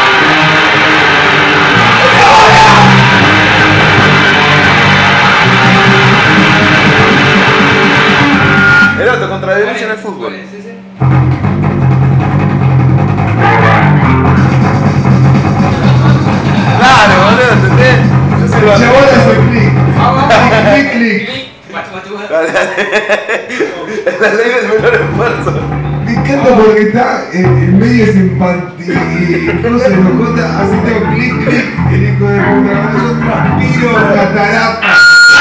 El otro, contra la violencia en el fútbol. ¿Cuál es ese? Claro, boludo, ¿entendés? Yo soy el Ya baterista. bola es el click. Vamos, Click, click. clic. Batu, batu, batu. Dale, dale. Es la ley del menor esfuerzo. Me encanta porque está en, en medio simpático y incluso en Ojota así tengo clic, clic, el hijo de puta. Yo transpiro catarata.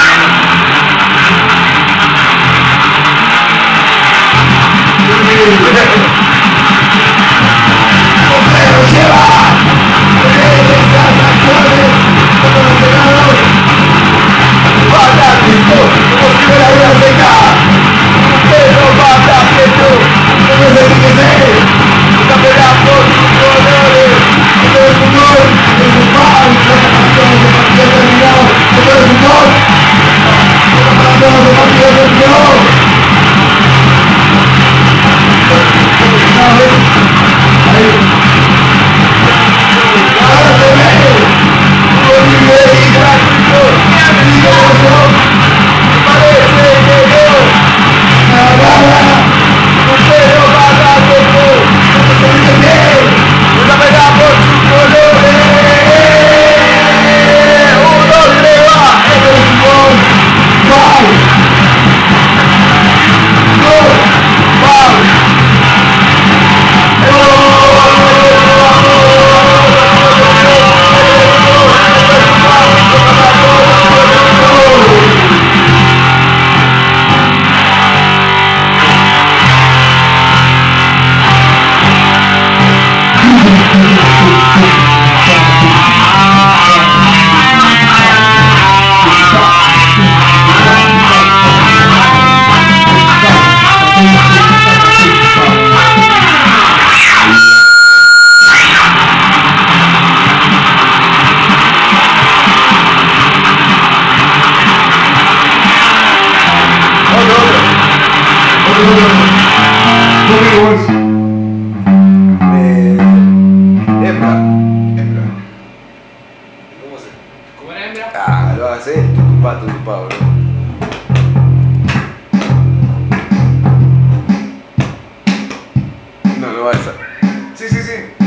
Fanático, como si fuera una secta. Un perro mata viento. No me sé qué sé. Está peleando por sus colores. Todo el fútbol es un pan, la canción de partido terminado. Todo el fútbol, para todos los partidos terminados.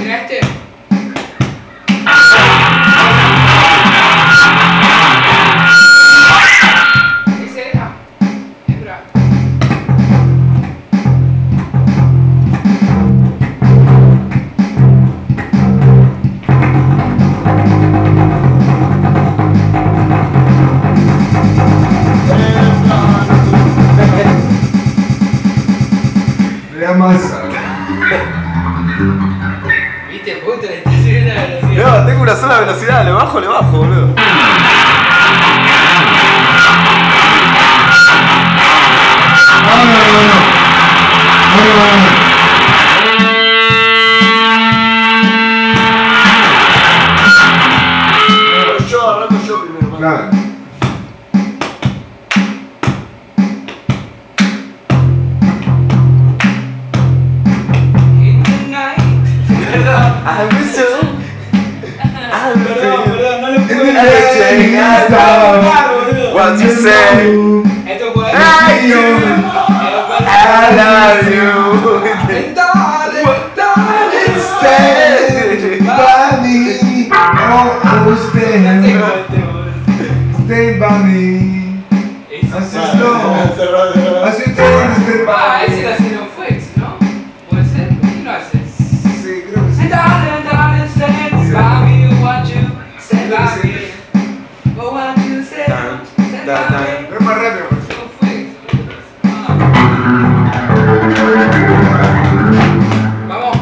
era este? ¿Ese era? Hembra. Le da más. ¿Viste? Justo le está subiendo la velocidad. No, tengo una sola velocidad, le bajo, le bajo, boludo. No, no, no, no. No, no, no. Yo arranco yo primero. Claro. In the night. I miss you. I miss Perdón, you. perdón, no lo puedo I evitar. miss you. No lo puedo evitar, boludo. What you say? Esto puede I do. I love you. And darling, darling, Stay by me. Oh, oh, No stay. tengo este, boludo. Stay by me. Ese. As you slow. As you turn, stay Ah, by ese lo me. hace los Fuex, ¿no? ¿Puede ser? ¿Quién lo hace? Sí, creo que sí. And darling, darling, stand by me. Want you, stand by me. Oh, want you, stand, stand by me. Pero es más rápido. pues. Los Fuex, boludo. Ah. Vamos.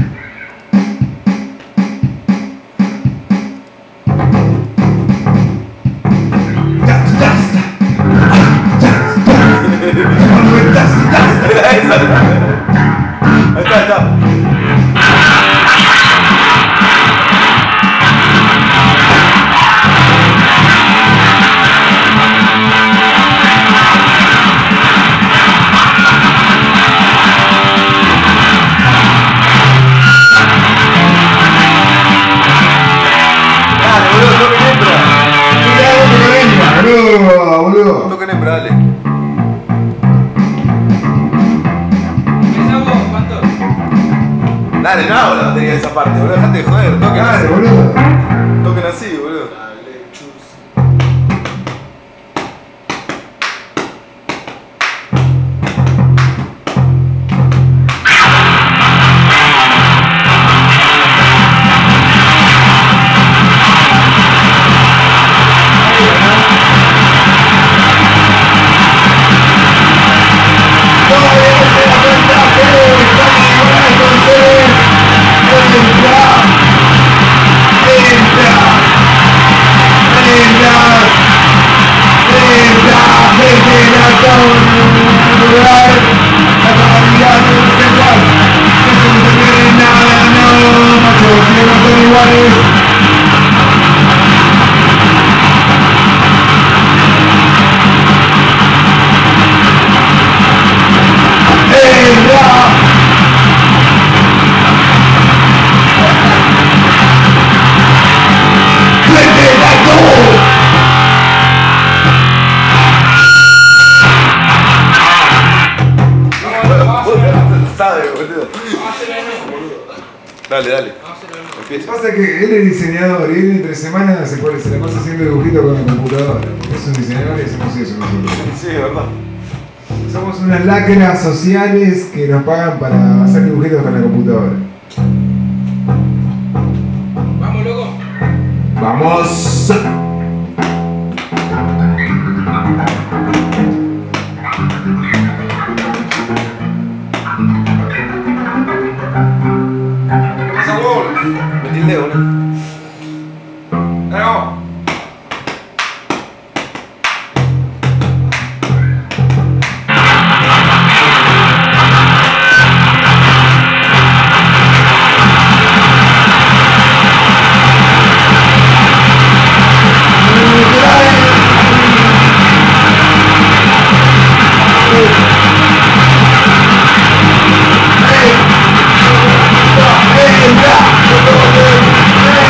Dust, dust. Dust, dust. Come with dust, dust. Era esa. Ahí está, ahí está. Dale, boludo, toquen hembra. Mira, vos con hembra, boludo, boludo. Toquen hembra, dale. Empezamos, ¿cuánto? Dale, no hago la batería de esa parte, boludo. Dejate de joder, toquen Dale, así. boludo. Toquen así, boludo. Dale, chus. Todavía no se da cuenta que están igual con ustedes. Entra. Entra. Entra. Entra. Gente en la lugar. La caballería no representa. No se quieren nada, no. Machos y no son iguales. Entra. Gente en alto. Sabe, boludo. Vamos a hacerlo de nuevo, boludo. Dale, dale. Vamos a hacerlo de nuevo. Lo que Empieza. pasa es que él es diseñador y él entre semanas se, pone, se la pasa haciendo dibujitos con la computadora. Porque es un diseñador y hacemos eso nosotros. Sí, es verdad. Somos unas lacras sociales que nos pagan para hacer dibujitos con la computadora. Vamos, loco. ¡Vamos! ¿Qué pasa, Wolf? Metí el dedo, boludo. Dale, vamos. ¡Entra! ¡Entra!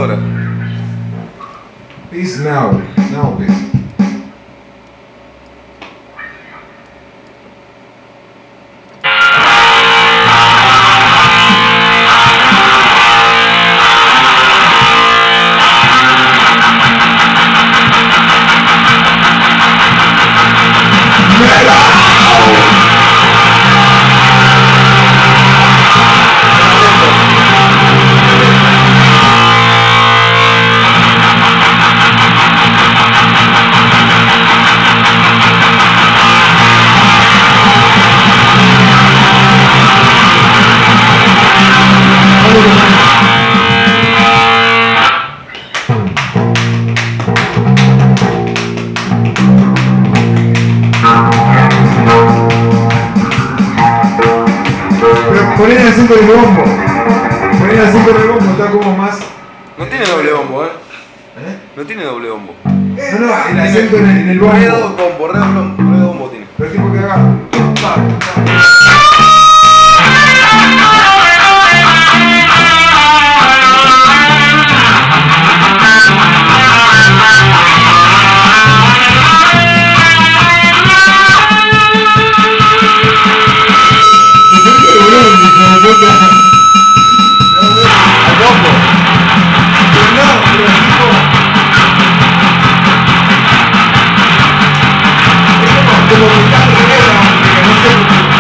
ahora. Peace now. Now peace. Ponen así con el bombo. Ponen así con el bombo, está como más. No tiene doble bombo, eh. ¿Eh? No tiene doble bombo. No, no, el acento en el, en el Re bombo. bombo, re bombo, re bombo tiene. Pero tipo que haga. Al bombo. Pero no, pero tipo. Es como, como que está al revés la música, no sé por qué.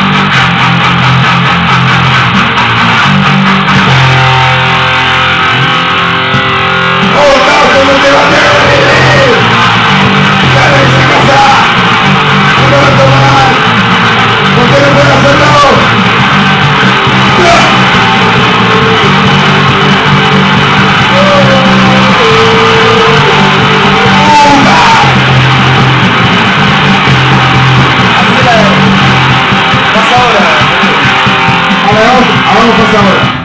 ¡Oh, no! ¿Cómo te va a vivir? ¡Dale a esa casa! ¡Uno va a tomar! ¿Por qué no puede hacerlo? Hacela de. Pasa ahora. Ahora vamos, vamos a pasar ahora.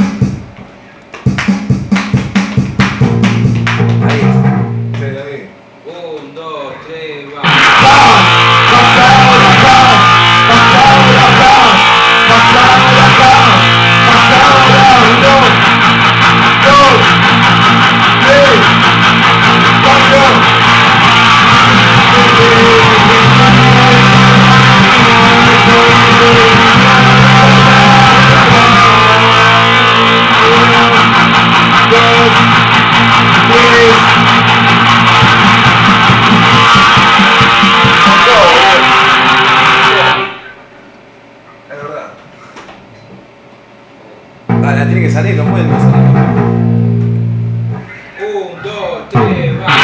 Ahí. Sí, ahí. Un, dos, tres, va. ¡Paz! ¡Pasa ahora, paz! ¡Pasa ahora, paz! ¡Pasa ahora, paz! ¡Pasa ahora! Uno, dos, tres, cuatro. Es verdad. Ah, la tiene que salir, no pueden no salir. Un, dos, tres, va.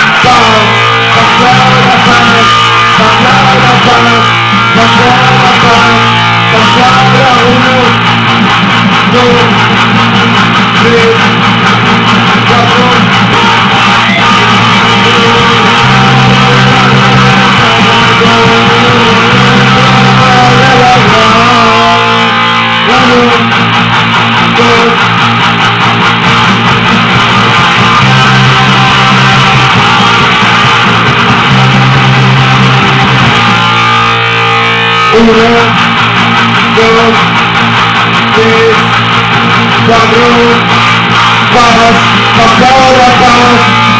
Uno, dos, tres, cuatro, paz, paz ahora, paz,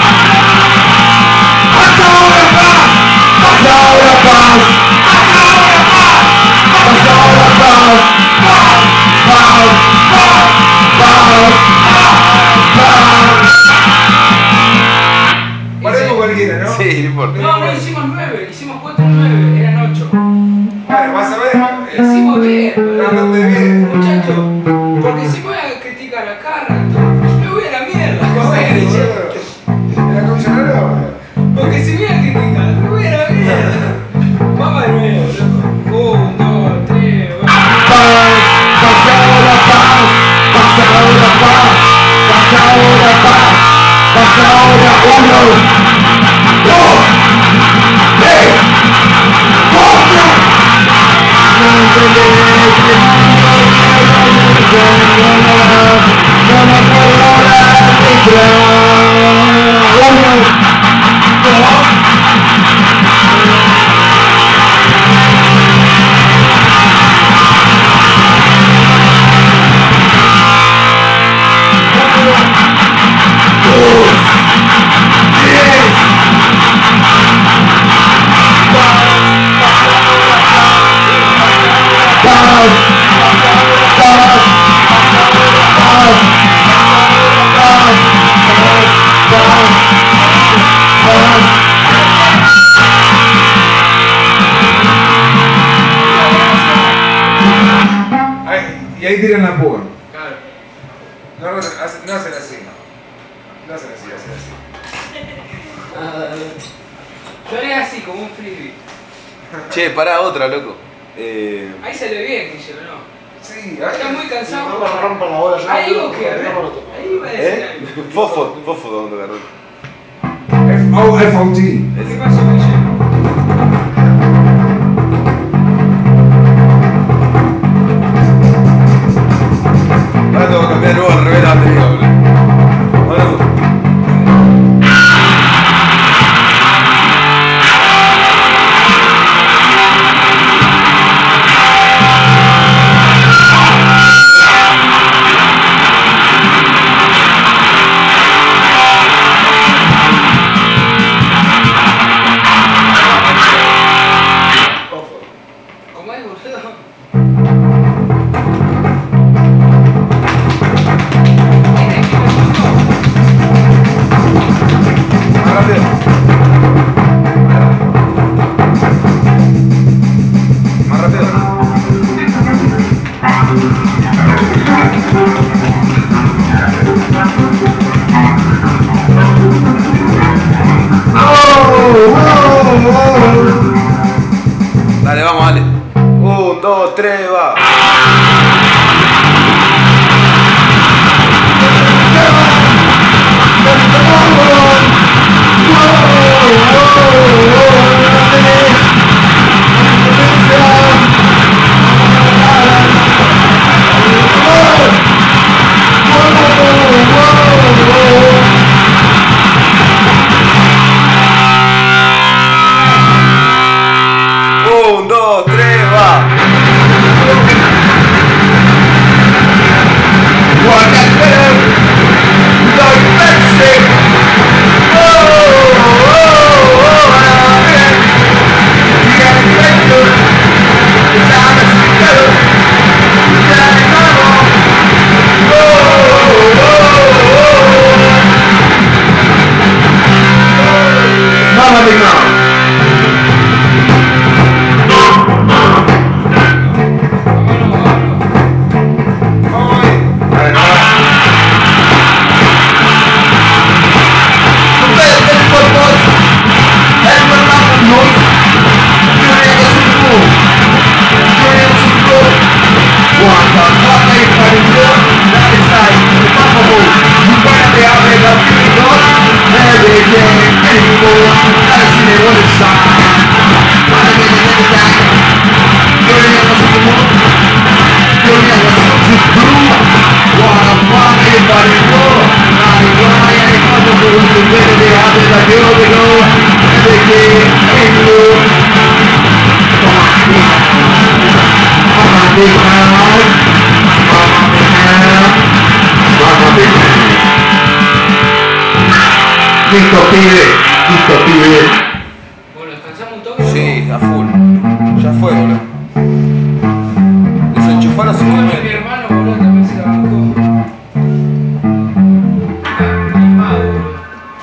paz ahora, paz, paz ahora, paz, paz ahora, paz, paz, paz, paz, paz. Ponemos cualquiera, ¿no? Sí, no importa. No, no hicimos nueve, hicimos cuatro nueve, eran ocho. Bueno, vas a ver. Hicimos bien, Bastante bien. muchachos. Porque si me voy a criticar a cada rato, me voy a la mierda. Bueno, che. ¿En la comisionada? Porque si me voy a criticar, me voy a la mierda. Vamos de nuevo, loco. Un, dos, tres, va. Paz, paz ahora, paz, paz ahora, paz, paz ahora, paz, paz ahora, uno, dos, tres, cuatro. No entendés que el mundo no no me acuerdo la letra. Uno, dos. Uno, dos, Ahí, y ahí tiran la púa. Claro. No, no hacen no hacen así. No hacen así, hacen así. Yo haría así, como un frisbee. Che, pará otra, loco. Eh, Ahí se le ve bien, Guille, ¿o no? Sí, Está ahí. muy cansado. No me rompan la bola. yo Hay no algo quiero- que, a no ver, quiero roto. ahí iba a decir ¿Eh? algo. Fofo, fofo, ¿dónde agarró? F O F O T. ¿Qué pasó, Guille? Ahora tengo que cambiar de nuevo al revés la batería, boludo. Bueno. ¿Cómo es, boludo? ¿Este es el primer punto? Más rápido. Más rápido. Dale, vamos, dale. Un, dos, tres, va. Un, dos, tres, va. Mama me now. Vámonos, vámonos. Vamos ahí. Dale, no, dale. Listo, pibe, listo, pibe. Bueno, descansamos un toque. Sí, a full. Ya fue, boludo. Desenchufalo sin Bueno, mi momento. hermano, boludo, también se la bancó. Ah, animado, boludo.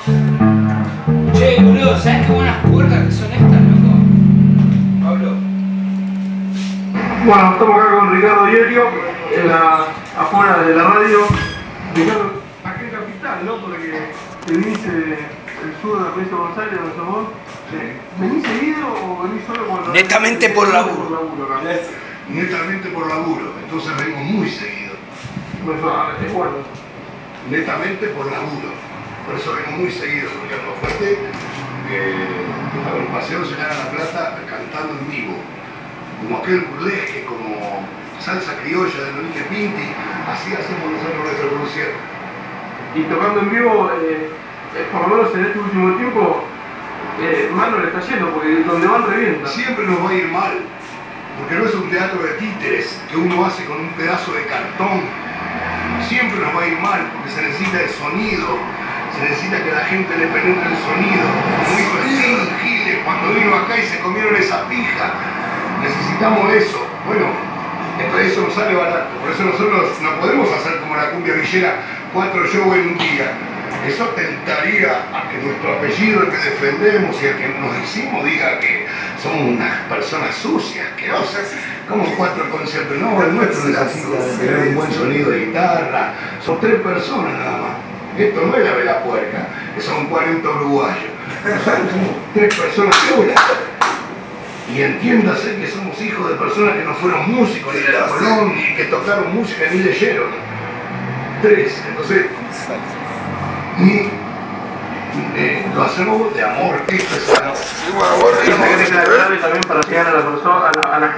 Che, boludo, ¿sabes qué buenas cuerdas que son estas, loco? Pablo. Bueno, estamos acá con Ricardo Ierio, en la, afuera de la radio. Ricardo, ¿a qué capital, no? Porque te viniste del sur de la provincia de Buenos Aires, donde sos vos. Eh, ¿Venís seguido o venís solo cuando... Netamente por laburo. Por laburo acá. Netamente por laburo, entonces vengo muy seguido. Pues, ah, es bueno. Netamente por laburo. Por eso vengo muy seguido, porque algo fuerte que esta agrupación se gana la plata cantando en vivo. Como aquel burlesque, como salsa criolla de Enrique Pinti, así hacemos nosotros nuestro concierto. Y tocando en vivo, eh, eh, por lo menos en este último tiempo, eh, mal no le está yendo, porque donde van revienta. Siempre nos va a ir mal, porque no es un teatro de títeres que uno hace con un pedazo de cartón. Siempre nos va a ir mal, porque se necesita el sonido, se necesita que a la gente le penetre el sonido, como hizo Sting, Giles, cuando vino acá y se comieron esa pija. Necesitamos eso. Bueno, pero eso nos sale barato, por eso nosotros no podemos hacer como la cumbia villera cuatro shows en un día. Eso tentaría a que nuestro apellido, el que defendemos y el que nos hicimos, diga que somos unas personas sucias, asquerosas. Como cuatro conciertos. No, el nuestro necesita de tener un buen sonido de guitarra. Son tres personas nada más. Esto no es la vela puerca, que son cuarenta uruguayos. Nosotros somos tres personas solas. Y entiéndase que somos hijos de personas que no fueron músicos ni de la Colón, ni que tocaron música ni leyeron. Tres. Entonces, ni, eh, lo hacemos de amor. Esto es amor. Sí, bueno, amor, Esa que te amor. queda clave también para llegar a la persona, a la, a la gente.